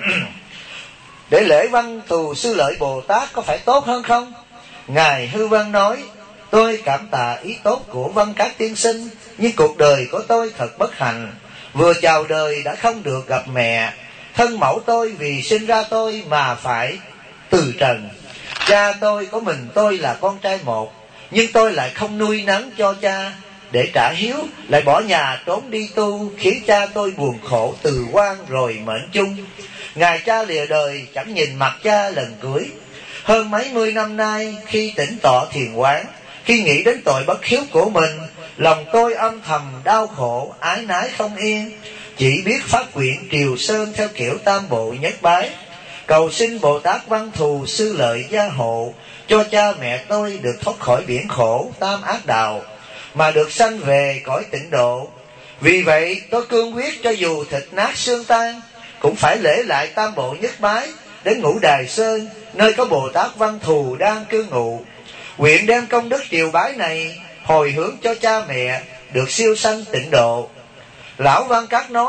Để lễ Văn Thù Sư Lợi Bồ Tát có phải tốt hơn không? Ngài Hư Vân nói: tôi cảm tạ ý tốt của Văn Cát tiên sinh, nhưng cuộc đời của tôi thật bất hạnh. Vừa chào đời đã không được gặp mẹ, thân mẫu tôi vì sinh ra tôi mà phải từ trần. Cha tôi có mình tôi là con trai một, nhưng tôi lại không nuôi nấng cho cha. Để trả hiếu lại bỏ nhà trốn đi tu, khiến cha tôi buồn khổ từ quan rồi mệnh chung. Ngài cha lìa đời chẳng nhìn mặt cha lần cưới. Hơn mấy mươi năm nay, khi tĩnh tọa thiền quán, khi nghĩ đến tội bất hiếu của mình, lòng tôi âm thầm đau khổ, ái nái không yên. Chỉ biết phát nguyện Triều Sơn theo kiểu Tam Bộ Nhất Bái, cầu xin Bồ Tát Văn Thù Sư Lợi gia hộ, cho cha mẹ tôi được thoát khỏi biển khổ tam ác đạo, mà được sanh về cõi tịnh độ. Vì vậy tôi cương quyết cho dù thịt nát xương tan, cũng phải lễ lại Tam Bộ Nhất Bái, đến Ngũ Đài Sơn, nơi có Bồ Tát Văn Thù đang cư ngụ. Nguyện đem công đức triều bái này hồi hướng cho cha mẹ được siêu sanh tịnh độ. Lão Văn Cát nói: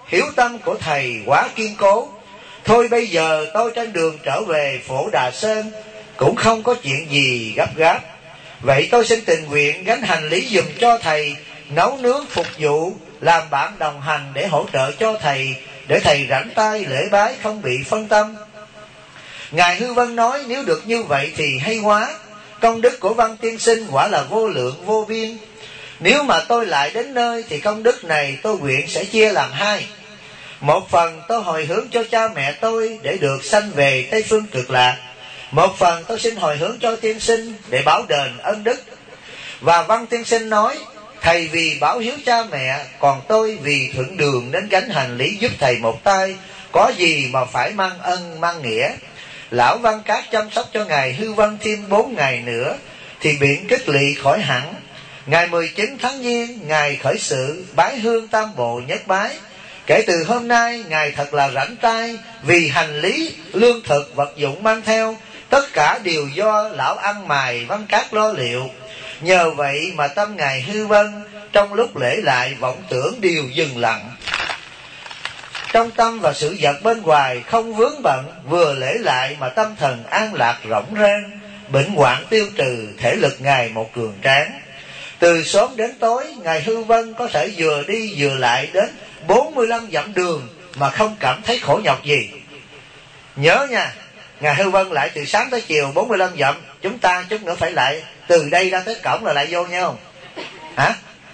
hiếu tâm của thầy quá kiên cố. Thôi bây giờ tôi trên đường trở về Phổ Đà Sơn, cũng không có chuyện gì gấp gáp. Vậy tôi xin tình nguyện gánh hành lý giùm cho thầy, nấu nướng phục vụ, làm bạn đồng hành để hỗ trợ cho thầy, để thầy rảnh tay lễ bái không bị phân tâm. Ngài Hư Vân nói nếu được như vậy thì hay quá. Công đức của Văn tiên sinh quả là vô lượng vô biên. Nếu mà tôi lại đến nơi thì công đức này tôi nguyện sẽ chia làm hai. Một phần tôi hồi hướng cho cha mẹ tôi để được sanh về Tây Phương Cực Lạc. Một phần tôi xin hồi hướng cho tiên sinh để báo đền ân đức. Và Văn tiên sinh nói, thầy vì báo hiếu cha mẹ, còn tôi vì thuận đường đến gánh hành lý giúp thầy một tay, có gì mà phải mang ân mang nghĩa. Lão Văn Các chăm sóc cho Ngài Hư Vân thêm 4 ngày nữa thì biển kích lỵ khỏi hẳn. Ngày 19 tháng Giêng, Ngài khởi sự bái hương tam bộ nhất bái. Kể từ hôm nay, Ngài thật là rảnh tay, vì hành lý, lương thực, vật dụng mang theo, tất cả đều do lão ăn mày Văn Các lo liệu. Nhờ vậy mà tâm Ngài Hư Vân trong lúc lễ lại vọng tưởng đều dừng lặng. Trong tâm và sự vật bên ngoài không vướng bận, vừa lễ lại mà tâm thần an lạc rộng rang, bệnh hoạn tiêu trừ, thể lực Ngài một cường tráng. Từ sớm đến tối, Ngài Hư Vân có thể vừa đi vừa lại đến 45 dặm đường mà không cảm thấy khổ nhọc gì. Nhớ nha, Ngài Hư Vân lại từ sáng tới chiều 45 dặm, chúng ta chút nữa phải lại từ đây ra tới cổng là lại vô nhau. Hả?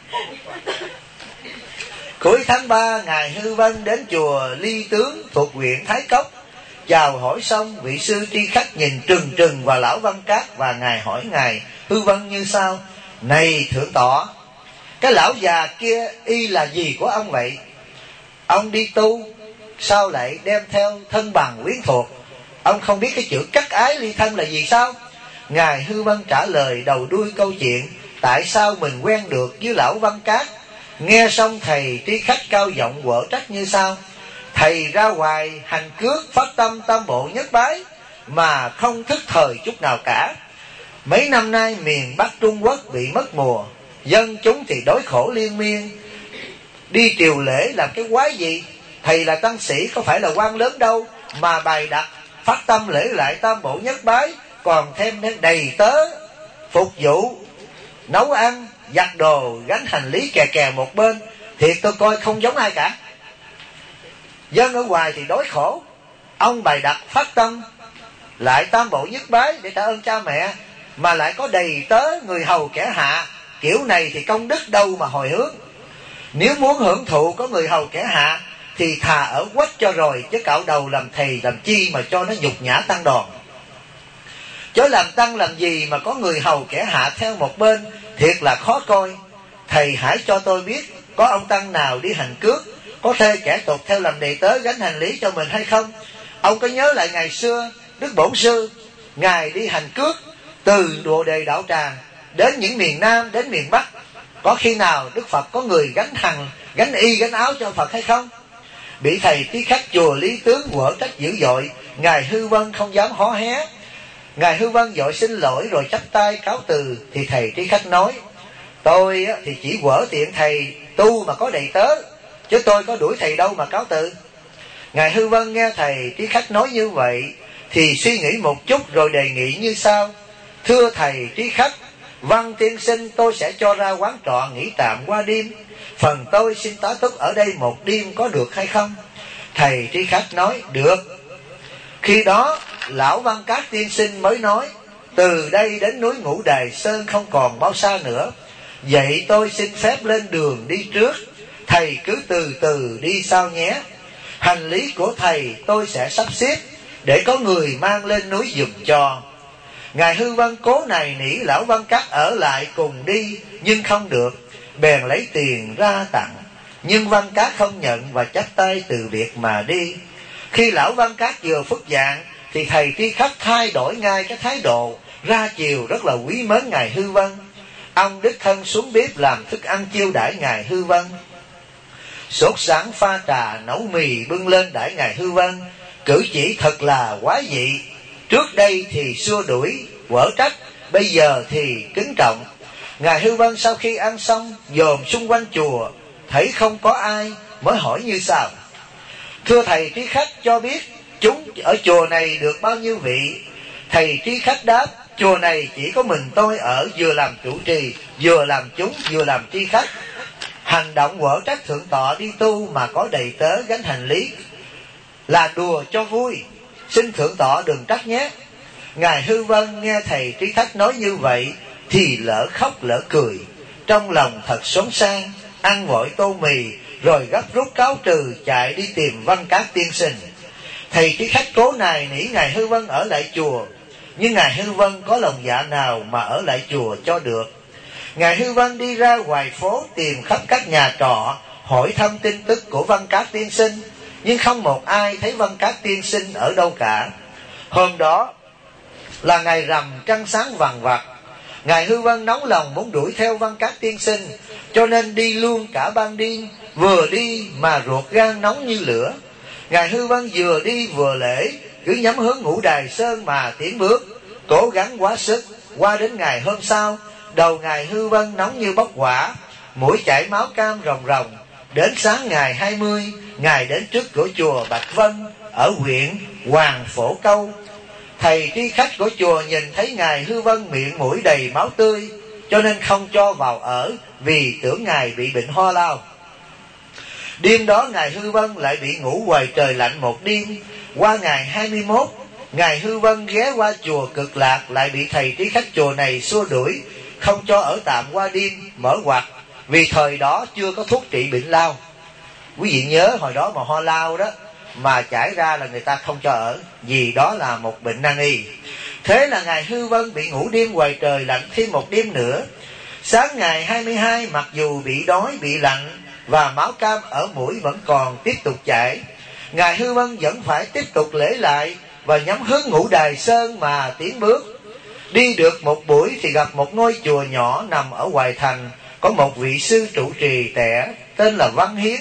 Cuối tháng 3, Ngài Hư Vân đến chùa Ly Tướng thuộc huyện Thái Cốc. Chào hỏi xong, vị sư tri khách nhìn trừng trừng vào lão Văn Các và Ngài hỏi Ngài Hư Vân như sau: này thượng tọa, cái lão già kia y là gì của ông vậy? Ông đi tu, sao lại đem theo thân bằng quyến thuộc? Ông không biết cái chữ cắt ái ly thân là gì sao? Ngài Hư Vân trả lời đầu đuôi câu chuyện tại sao mình quen được với lão Văn Các. Nghe xong thầy tri khách cao giọng quở trách như sau: thầy ra ngoài hành cước phát tâm tam bộ nhất bái mà không thức thời chút nào cả. Mấy năm nay miền Bắc Trung Quốc bị mất mùa, dân chúng thì đói khổ liên miên. Đi triều lễ làm cái quái gì? Thầy là tăng sĩ có phải là quan lớn đâu mà bày đặt phát tâm lễ lại tam bộ nhất bái, còn thêm đầy tớ phục vụ nấu ăn giặt đồ gánh hành lý kè kè một bên. Thiệt tôi coi không giống ai cả. Dân ở ngoài thì đói khổ, ông bày đặt phát tâm lại tam bộ nhất bái để tạ ơn cha mẹ, mà lại có đầy tớ người hầu kẻ hạ. Kiểu này thì công đức đâu mà hồi hướng. Nếu muốn hưởng thụ có người hầu kẻ hạ thì thà ở quách cho rồi, chứ cạo đầu làm thầy làm chi mà cho nó nhục nhã tăng đoàn. Chớ làm tăng làm gì mà có người hầu kẻ hạ theo một bên, thiệt là khó coi. Thầy hãy cho tôi biết có ông tăng nào đi hành cước, có thuê kẻ tục theo làm đầy tớ gánh hành lý cho mình hay không? Ông có nhớ lại ngày xưa Đức Bổn Sư, Ngài đi hành cước từ Bồ Đề Đạo Tràng đến những miền Nam đến miền Bắc, có khi nào Đức Phật có người gánh y gánh áo cho Phật hay không? Bị thầy tí khách chùa Lý Tướng quở trách dữ dội, Ngài Hư Vân không dám hó hé. Ngài Hư Vân vội xin lỗi rồi chắp tay cáo từ. Thì thầy tí khách nói: tôi thì chỉ quở tiện thầy tu mà có đầy tớ, chứ tôi có đuổi thầy đâu mà cáo từ. Ngài Hư Vân nghe thầy tí khách nói như vậy thì suy nghĩ một chút rồi đề nghị như sau: thưa thầy trí khách, Văn tiên sinh tôi sẽ cho ra quán trọ nghỉ tạm qua đêm, phần tôi xin tá túc ở đây một đêm có được hay không? Thầy trí khách nói: được. Khi đó lão Văn Các tiên sinh mới nói: từ đây đến núi Ngũ Đài Sơn không còn bao xa nữa, vậy tôi xin phép lên đường đi trước, thầy cứ từ từ đi sau nhé. Hành lý của thầy tôi sẽ sắp xếp để có người mang lên núi giùm cho. Ngài Hư Vân cố nài nỉ lão Văn Các ở lại cùng đi, nhưng không được, bèn lấy tiền ra tặng. Nhưng Văn Các không nhận và chắp tay từ biệt mà đi. Khi lão Văn Các vừa phức dạng thì thầy tri khách thay đổi ngay cái thái độ, ra chiều rất là quý mến Ngài Hư Vân. Ông đích thân xuống bếp làm thức ăn chiêu đãi Ngài Hư Vân. Sốt sắng pha trà nấu mì bưng lên đãi Ngài Hư Vân, cử chỉ thật là quái dị. Trước đây thì xua đuổi quở trách, bây giờ thì kính trọng. Ngài Hư Vân sau khi ăn xong dòm xung quanh chùa, thấy không có ai mới hỏi như sau: Thưa thầy Trí Khách cho biết chúng ở chùa này được bao nhiêu vị? Thầy Trí Khách đáp: chùa này chỉ có mình tôi ở, vừa làm trụ trì, vừa làm chúng, vừa làm tri khách. Hành động quở trách thượng tọa đi tu mà có đầy tớ gánh hành lý là đùa cho vui, xin thượng tọa đừng trách nhé. Ngài Hư Vân nghe thầy Trí Khách nói như vậy thì lỡ khóc lỡ cười, trong lòng thật xốn sang, ăn vội tô mì rồi gấp rút cáo trừ chạy đi tìm Văn Các tiên sinh. Thầy Trí Khách cố nài nỉ Ngài Hư Vân ở lại chùa, nhưng Ngài Hư Vân có lòng dạ nào mà ở lại chùa cho được. Ngài Hư Vân đi ra ngoài phố tìm khắp các nhà trọ, hỏi thăm tin tức của Văn Các tiên sinh, nhưng không một ai thấy Văn Các tiên sinh ở đâu cả. Hôm đó là ngày rằm trăng sáng vằng vặc. Ngài Hư Vân nóng lòng muốn đuổi theo Văn Các tiên sinh, cho nên đi luôn cả ban đêm. Vừa đi mà ruột gan nóng như lửa. Ngài Hư Vân vừa đi vừa lễ, cứ nhắm hướng Ngũ Đài Sơn mà tiến bước, cố gắng quá sức. Qua đến ngày hôm sau, đầu Ngài Hư Vân nóng như bốc hỏa, mũi chảy máu cam ròng ròng. Đến sáng ngày 20, Ngài đến trước cửa chùa Bạch Vân ở huyện Hoàng Phổ Câu. Thầy Tri Khách của chùa nhìn thấy Ngài Hư Vân miệng mũi đầy máu tươi, cho nên không cho vào ở, vì tưởng Ngài bị bệnh ho lao. Đêm đó Ngài Hư Vân lại bị ngủ ngoài trời lạnh một đêm. Qua ngày 21, Ngài Hư Vân ghé qua chùa Cực Lạc, lại bị thầy Trí Khách chùa này xua đuổi, không cho ở tạm qua đêm, mở ngoặt, vì thời đó chưa có thuốc trị bệnh lao. Quý vị nhớ hồi đó mà ho lao đó, mà chảy ra là người ta không cho ở, vì đó là một bệnh nan y. Thế là Ngài Hư Vân bị ngủ đêm ngoài trời lạnh thêm một đêm nữa. Sáng ngày 22, mặc dù bị đói, bị lạnh và máu cam ở mũi vẫn còn tiếp tục chảy, Ngài Hư Vân vẫn phải tiếp tục lễ lại và nhắm hướng Ngũ Đài Sơn mà tiến bước. Đi được một buổi thì gặp một ngôi chùa nhỏ nằm ở ngoài thành, có một vị sư trụ trì trẻ tên là Văn Hiến.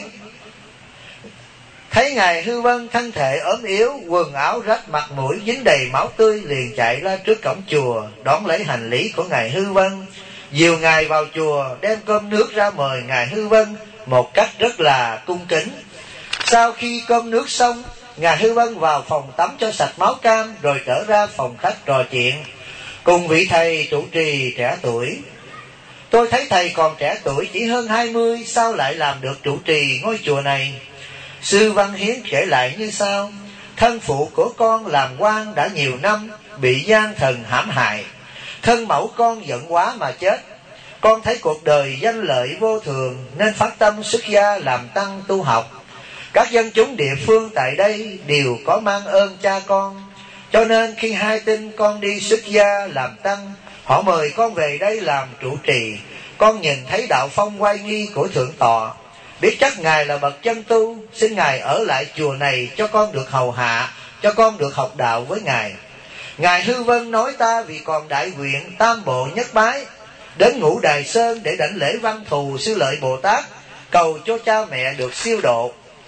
Thấy Ngài Hư Vân thân thể ốm yếu, quần áo rách, mặt mũi dính đầy máu tươi, liền chạy ra trước cổng chùa đón lấy hành lý của Ngài Hư Vân, dìu Ngài vào chùa, đem cơm nước ra mời Ngài Hư Vân một cách rất là cung kính. Sau khi cơm nước xong, Ngài Hư Vân vào phòng tắm cho sạch máu cam, rồi trở ra phòng khách trò chuyện cùng vị thầy trụ trì trẻ tuổi. Tôi thấy thầy còn trẻ tuổi, chỉ hơn 20, sao lại làm được trụ trì ngôi chùa này? Sư Văn Hiến kể lại như sau: thân phụ của con làm quan đã nhiều năm, bị gian thần hãm hại. Thân mẫu con giận quá mà chết. Con thấy cuộc đời danh lợi vô thường, nên phát tâm xuất gia làm tăng tu học. Các dân chúng địa phương tại đây đều có mang ơn cha con, cho nên khi hay tin con đi xuất gia làm tăng, họ mời con về đây làm trụ trì. Con nhìn thấy đạo phong oai nghi của thượng tọa, biết chắc Ngài là bậc chân tu, xin Ngài ở lại chùa này cho con được hầu hạ, cho con được học đạo với Ngài. Ngài Hư Vân nói ta vì còn đại nguyện tam bộ nhất bái, đến Ngũ Đài Sơn để đảnh lễ Văn Thù Sư Lợi Bồ Tát, cầu cho cha mẹ được siêu độ.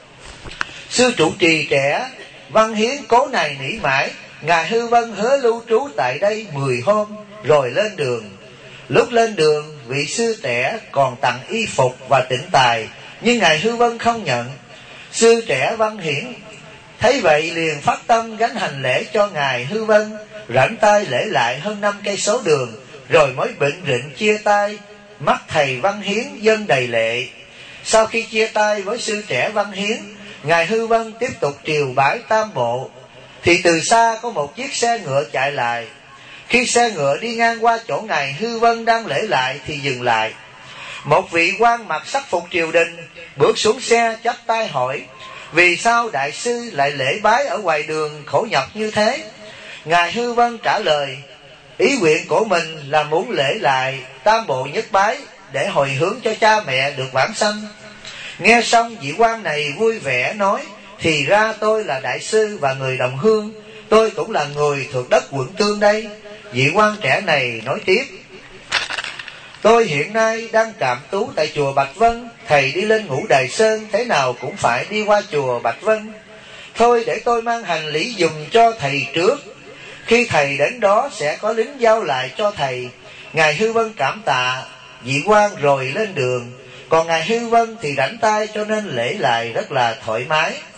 Sư trụ trì trẻ Văn Hiến cố này nỉ mãi. Ngài Hư Vân hứa lưu trú tại đây 10 hôm rồi lên đường. Lúc lên đường, vị sư trẻ còn tặng y phục và tịnh tài, nhưng Ngài Hư Vân không nhận. Sư trẻ Văn Hiển thấy vậy liền phát tâm gánh hành lễ cho Ngài Hư Vân, rảnh tay lễ lại hơn 5 cây số đường, rồi mới bệnh rịnh chia tay. Mắt thầy Văn Hiến dâng đầy lệ. Sau khi chia tay với sư trẻ Văn Hiến, Ngài Hư Vân tiếp tục triều bái tam bộ, thì từ xa có một chiếc xe ngựa chạy lại. Khi xe ngựa đi ngang qua chỗ Ngài Hư Vân đang lễ lại thì dừng lại. Một vị quan mặc sắc phục triều đình bước xuống xe chắp tay hỏi: vì sao đại sư lại lễ bái ở ngoài đường khổ nhọc như thế? Ngài Hư Vân trả lời: ý nguyện của mình là muốn lễ lại tam bộ nhất bái để hồi hướng cho cha mẹ được vãng sanh. Nghe xong vị quan này vui vẻ nói: thì ra tôi là đại sư và người đồng hương, tôi cũng là người thuộc đất Quận Tương đây. Vị quan trẻ này nói tiếp: tôi hiện nay đang tạm trú tại chùa Bạch Vân, thầy đi lên Ngũ Đài Sơn thế nào cũng phải đi qua chùa Bạch Vân. Thôi để tôi mang hành lý dùng cho thầy trước, khi thầy đến đó sẽ có lính giao lại cho thầy. Ngài Hư Vân cảm tạ vị quan rồi lên đường. Còn Ngài Hư Vân thì rảnh tay cho nên lễ lại rất là thoải mái.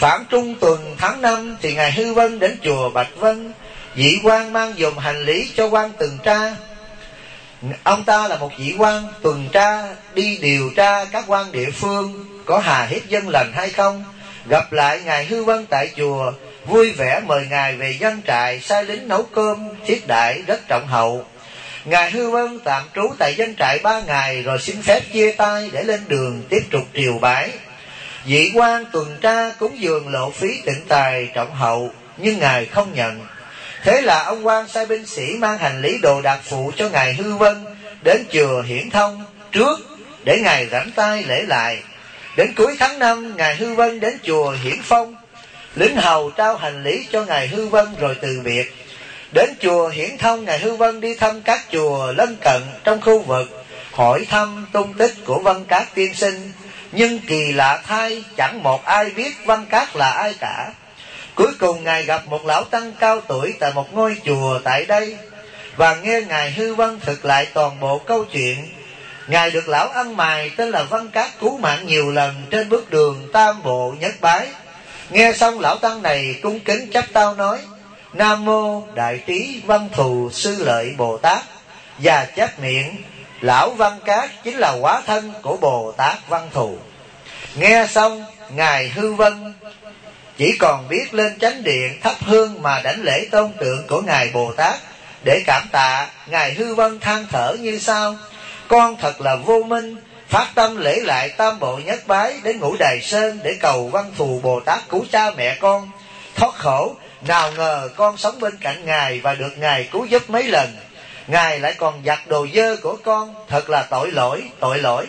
Phản trung tuần tháng 5 thì ngài Hư Vân đến chùa Bạch Vân. Vị quan mang dùm hành lý cho quan tuần tra. Ông ta là một vị quan tuần tra đi điều tra các quan địa phương có hà hiếp dân lành hay không. Gặp lại ngài Hư Vân tại chùa, vui vẻ mời ngài về doanh trại, sai lính nấu cơm thiết đãi rất trọng hậu. Ngài Hư Vân tạm trú tại doanh trại 3 ngày rồi xin phép chia tay để lên đường tiếp tục triều bái. Vị quan tuần tra cúng dường lộ phí tịnh tài trọng hậu, nhưng ngài không nhận. Thế là ông quan sai binh sĩ mang hành lý đồ đạc phụ cho ngài Hư Vân đến chùa Hiển Thông trước để ngài rảnh tay lễ lại. Đến cuối tháng 5, ngài Hư Vân đến chùa Hiển Phong. Lính hầu trao hành lý cho ngài Hư Vân rồi từ biệt. Đến chùa Hiển Thông, ngài Hư Vân đi thăm các chùa lân cận trong khu vực, hỏi thăm tung tích của Văn Các tiên sinh. Nhưng kỳ lạ thay, chẳng một ai biết Văn Các là ai cả. Cuối cùng ngài gặp một lão tăng cao tuổi tại một ngôi chùa tại đây, và nghe ngài Hư Vân thực lại toàn bộ câu chuyện. Ngài được lão ăn mày tên là Văn Các cứu mạng nhiều lần trên bước đường Tam Bộ Nhất Bái. Nghe xong lão tăng này cung kính chắp tay nói: Nam mô Đại Trí Văn Thù Sư Lợi Bồ Tát. Và chép miệng lão Văn Các chính là hóa thân của Bồ Tát Văn Thù. Nghe xong ngài Hư Vân chỉ còn biết lên chánh điện thắp hương mà đảnh lễ tôn tượng của ngài Bồ Tát để cảm tạ. Ngài Hư Vân than thở như sau: con thật là vô minh, phát tâm lễ lại Tam Bộ Nhất Bái đến Ngũ Đài Sơn để cầu Văn Thù Bồ Tát cứu cha mẹ con thoát khổ. Nào ngờ con sống bên cạnh ngài và được ngài cứu giúp mấy lần, ngài lại còn giặt đồ dơ của con, thật là tội lỗi.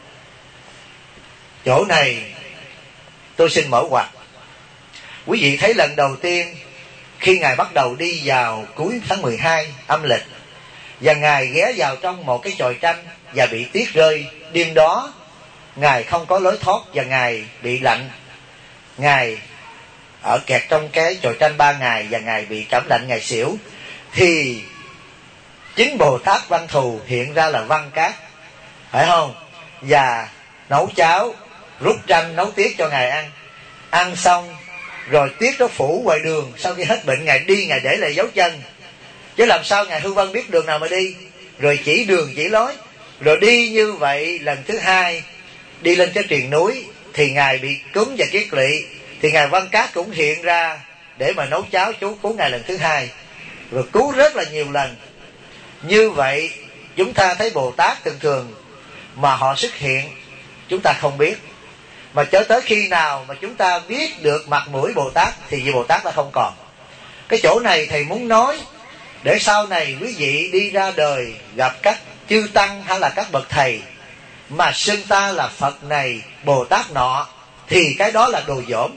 Chỗ này tôi xin mở ngoặt. Quý vị thấy lần đầu tiên khi ngài bắt đầu đi vào cuối tháng 12 âm lịch, và ngài ghé vào trong một cái chòi tranh và bị tuyết rơi. Đêm đó ngài không có lối thoát và ngài bị lạnh. Ngài ở kẹt trong cái chòi tranh 3 ngày và ngài bị cảm lạnh, ngài xỉu. Thì chính Bồ Tát Văn Thù hiện ra là Văn Các, phải không? Và nấu cháo, rút tranh, nấu tiết cho ngài ăn. Ăn xong rồi tiết nó phủ ngoài đường. Sau khi hết bệnh ngài đi, ngài để lại dấu chân. Chứ làm sao ngài Hư Vân biết đường nào mà đi, rồi chỉ đường chỉ lối. Rồi đi như vậy lần thứ 2 đi lên cái triền núi thì ngài bị cúm và kiết lỵ, thì ngài Văn Các cũng hiện ra để mà nấu cháo cứu ngài lần thứ 2, rồi cứu rất là nhiều lần. Như vậy chúng ta thấy Bồ Tát thường thường mà họ xuất hiện chúng ta không biết, mà cho tới khi nào mà chúng ta biết được mặt mũi Bồ Tát thì vì Bồ Tát ta không còn. Cái chỗ này thầy muốn nói để sau này quý vị đi ra đời gặp các chư tăng hay là các bậc thầy mà xưng ta là Phật này, Bồ Tát nọ, thì cái đó là đồ dỗm.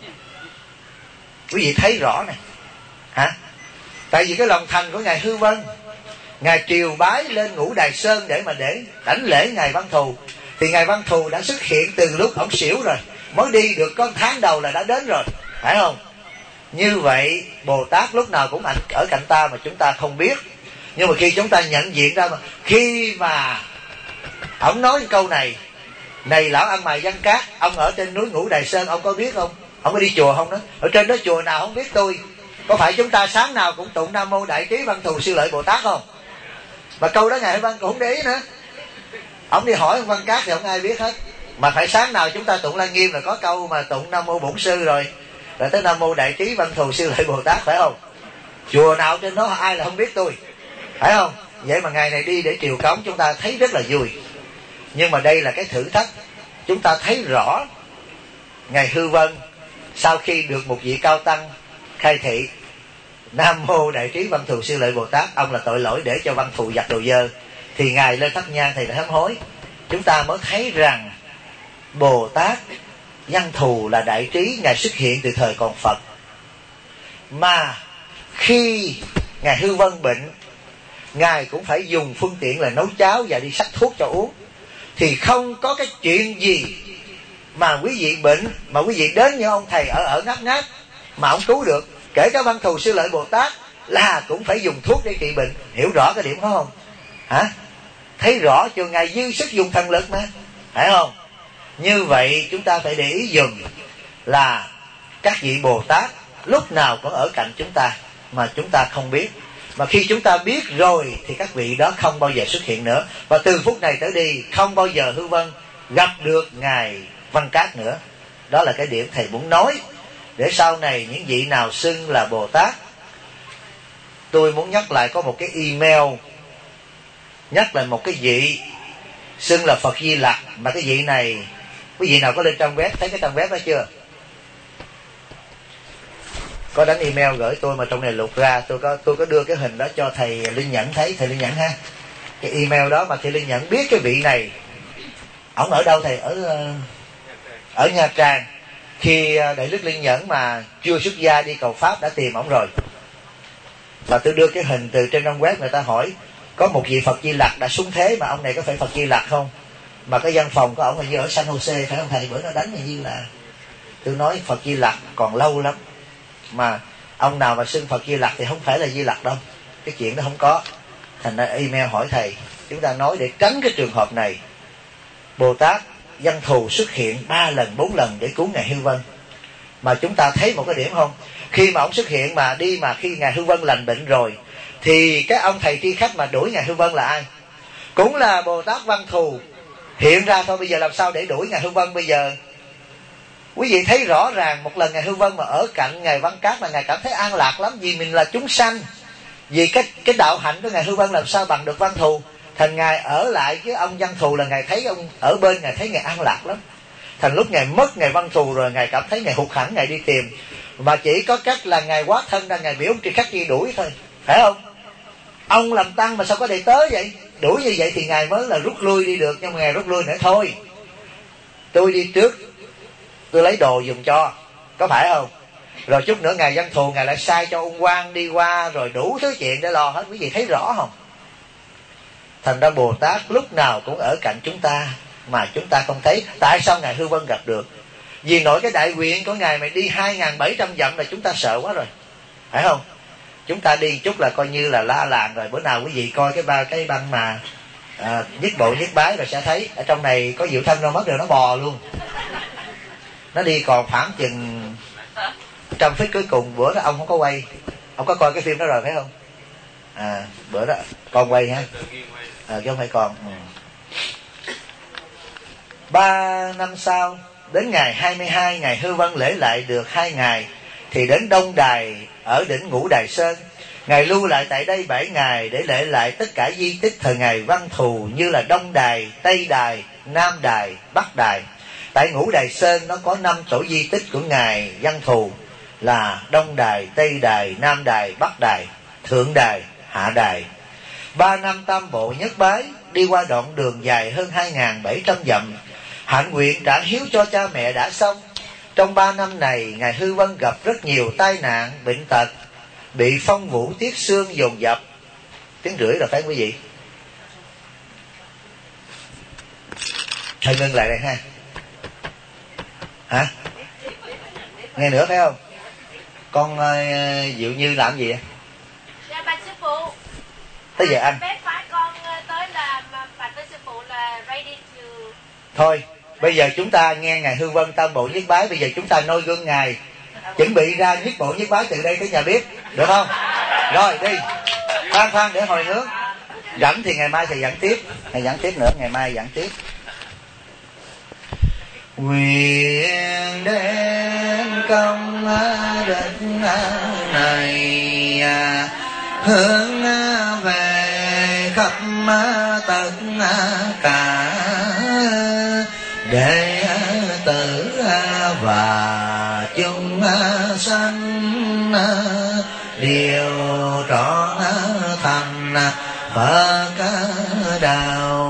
Quý vị thấy rõ này hả? Tại vì cái lòng thành của ngài Hư Vân, ngài triều bái lên Ngũ Đài Sơn để đảnh lễ ngài Văn Thù, thì ngài Văn Thù đã xuất hiện từ lúc ổng xỉu rồi, mới đi được có tháng đầu là đã đến rồi, phải không? Như vậy Bồ Tát lúc nào cũng ở cạnh ta mà chúng ta không biết. Nhưng mà khi chúng ta nhận diện ra, mà khi mà ổng nói câu này: này lão ăn mày Văn Các, ông ở trên núi Ngũ Đài Sơn, ông có biết không? Ông có đi chùa không đó? Ở trên đó chùa nào không biết tôi? Có phải chúng ta sáng nào cũng tụng Nam Mô Đại Trí Văn Thù Sư Lợi Bồ Tát không? Mà câu đó ngài Văn cũng không để ý nữa. Ông đi hỏi ông Văn Các thì không ai biết hết. Mà phải sáng nào chúng ta tụng Lăng Nghiêm là có câu mà tụng Nam Mô Bổn Sư rồi tới Nam Mô Đại Trí Văn Thù Sư Lợi Bồ Tát, phải không? Chùa nào trên đó ai là không biết tôi, phải không? Vậy mà ngày này đi để triều cống chúng ta thấy rất là vui. Nhưng mà đây là cái thử thách. Chúng ta thấy rõ ngài Hư Vân sau khi được một vị cao tăng khai thị Nam Mô Đại Trí Văn Thù Sư Lợi Bồ Tát, ông là tội lỗi để cho Văn Thù giặt đồ dơ, thì ngài lên thắp nhang thầy đã sám hối. Chúng ta mới thấy rằng Bồ Tát Văn Thù là đại trí, ngài xuất hiện từ thời còn Phật. Mà khi ngài Hư Vân bệnh, ngài cũng phải dùng phương tiện là nấu cháo và đi sắc thuốc cho uống. Thì không có cái chuyện gì mà quý vị bệnh mà quý vị đến như ông thầy ở ngáp mà ông cứu được. Kể cả Văn Thù Sư Lợi Bồ Tát là cũng phải dùng thuốc để trị bệnh. Hiểu rõ cái điểm đó không? Hả? Thấy rõ chưa? Ngài dư sức dùng thần lực mà, phải không? Như vậy chúng ta phải để ý dùm là các vị Bồ Tát lúc nào cũng ở cạnh chúng ta mà chúng ta không biết. Mà khi chúng ta biết rồi thì các vị đó không bao giờ xuất hiện nữa. Và từ phút này trở đi không bao giờ Hư Vân gặp được Ngài Văn Cát nữa. Đó là cái điểm thầy muốn nói, để sau này những vị nào xưng là Bồ Tát. Tôi muốn nhắc lại có một cái email, nhắc lại một cái vị xưng là Phật Di Lặc. Mà cái vị này, quý vị nào có lên trang web, thấy cái trang web đó chưa? Có đánh email gửi tôi mà trong này lục ra, tôi có đưa cái hình đó cho thầy Linh Nhẫn thấy. Thầy Linh Nhẫn ha, cái email đó mà thầy Linh Nhẫn biết cái vị này, ổng ở đâu thầy? Ở Nha Trang. Khi Đại Đức Linh Nhẫn mà chưa xuất gia đi cầu Pháp đã tìm ổng rồi. Và tôi đưa cái hình từ trên trang web, người ta hỏi có một vị Phật Di Lặc đã xuống thế mà ông này có phải Phật Di Lặc không? Mà cái văn phòng của ổng hình như ở San Jose phải không thầy? Bữa nó đánh hình như là, tôi nói Phật Di Lặc còn lâu lắm, mà ông nào mà xưng Phật Di Lặc thì không phải là Di Lặc đâu, cái chuyện đó không có. Thành ra email hỏi thầy, chúng ta nói để tránh cái trường hợp này. Bồ Tát Văn Thù xuất hiện 3 lần 4 lần để cứu Ngài Hư Vân. Mà chúng ta thấy một cái điểm không? Khi mà ông xuất hiện mà đi, mà khi Ngài Hư Vân lành bệnh rồi thì cái ông thầy tri khách mà đuổi Ngài Hư Vân là ai? Cũng là Bồ Tát Văn Thù hiện ra thôi. Bây giờ làm sao để đuổi Ngài Hư Vân bây giờ? Quý vị thấy rõ ràng một lần Ngài Hư Vân mà ở cạnh Ngài Văn Cát là Ngài cảm thấy an lạc lắm, vì mình là chúng sanh. Vì cái đạo hạnh của Ngài Hư Vân làm sao bằng được Văn Thù. Thành Ngài ở lại với ông Văn Thù là Ngài thấy ông ở bên, Ngài thấy Ngài an lạc lắm. Thành lúc Ngài mất Ngài Văn Thù rồi, Ngài cảm thấy Ngài hụt hẫng, Ngài đi tìm. Mà chỉ có cách là Ngài hóa thân ra, Ngài biểu ông tri khách đi đuổi thôi, phải không? Ông làm tăng mà sao có đệ tớ vậy? Đuổi như vậy thì Ngài mới là rút lui đi được. Nhưng mà Ngài rút lui nữa thôi, tôi đi trước, tôi lấy đồ dùng cho, có phải không? Rồi chút nữa Ngài Văn Thù Ngài lại sai cho ông quan đi qua, rồi đủ thứ chuyện để lo hết. Quý vị thấy rõ không? Thành ra Bồ Tát lúc nào cũng ở cạnh chúng ta mà chúng ta không thấy. Tại sao Ngài Hư Vân gặp được? Vì nổi cái đại nguyện của Ngài mà đi 2.700 dặm là chúng ta sợ quá rồi, phải không? Chúng ta đi chút là coi như là la làng rồi. Bữa nào quý vị coi cái băng mà nhất bộ nhất bái rồi sẽ thấy ở trong này có Diệu Thân đâu mất rồi, nó bò luôn. Nó đi còn khoảng chừng 100 feet cuối cùng. Bữa đó ông không có quay, ông có coi cái phim đó rồi phải không? Bữa đó con quay ha, chứ không phải con. 3 năm sau, đến ngày 22, Ngài Hư Vân lễ lại được 2 ngày thì đến Đông Đài ở đỉnh Ngũ Đài Sơn. Ngài lưu lại tại đây 7 ngày để lễ lại tất cả di tích thời Ngài Văn Thù, như là Đông Đài, Tây Đài, Nam Đài, Bắc Đài. Tại Ngũ Đài Sơn nó có 5 chỗ di tích của Ngài Văn Thù là Đông Đài, Tây Đài, Nam Đài, Bắc Đài, Thượng Đài, Hạ Đài. 3 năm tam bộ nhất bái, đi qua đoạn đường dài hơn 2.700 dặm, hạnh nguyện trả hiếu cho cha mẹ đã xong. Trong 3 năm này, Ngài Hư Vân gặp rất nhiều tai nạn, bệnh tật, bị phong vũ tiết xương dồn dập. Tiếng rưỡi là phải quý vị. Thầy ngưng lại đây ha. Hả? Nghe nữa phải không? Con Diệu Như làm gì vậy? Dạ bạch sư phụ. Tới giờ ăn. Bé phải con tới là bạch với sư phụ là ready to. Thôi, bây giờ chúng ta nghe Ngài Hư Vân tam bộ nhất bái. Bây giờ chúng ta noi gương Ngài, chuẩn bị ra nhất bộ nhất bái từ đây tới nhà bếp, được không? Rồi đi. Khoan để hồi hướng. Rảnh thì ngày mai thầy giảng tiếp. Thầy giảng tiếp nữa, ngày mai giảng tiếp. Nguyện đến công đức này hướng về khắp tất cả đệ tử và chúng sanh đều trọn thành Phật đạo.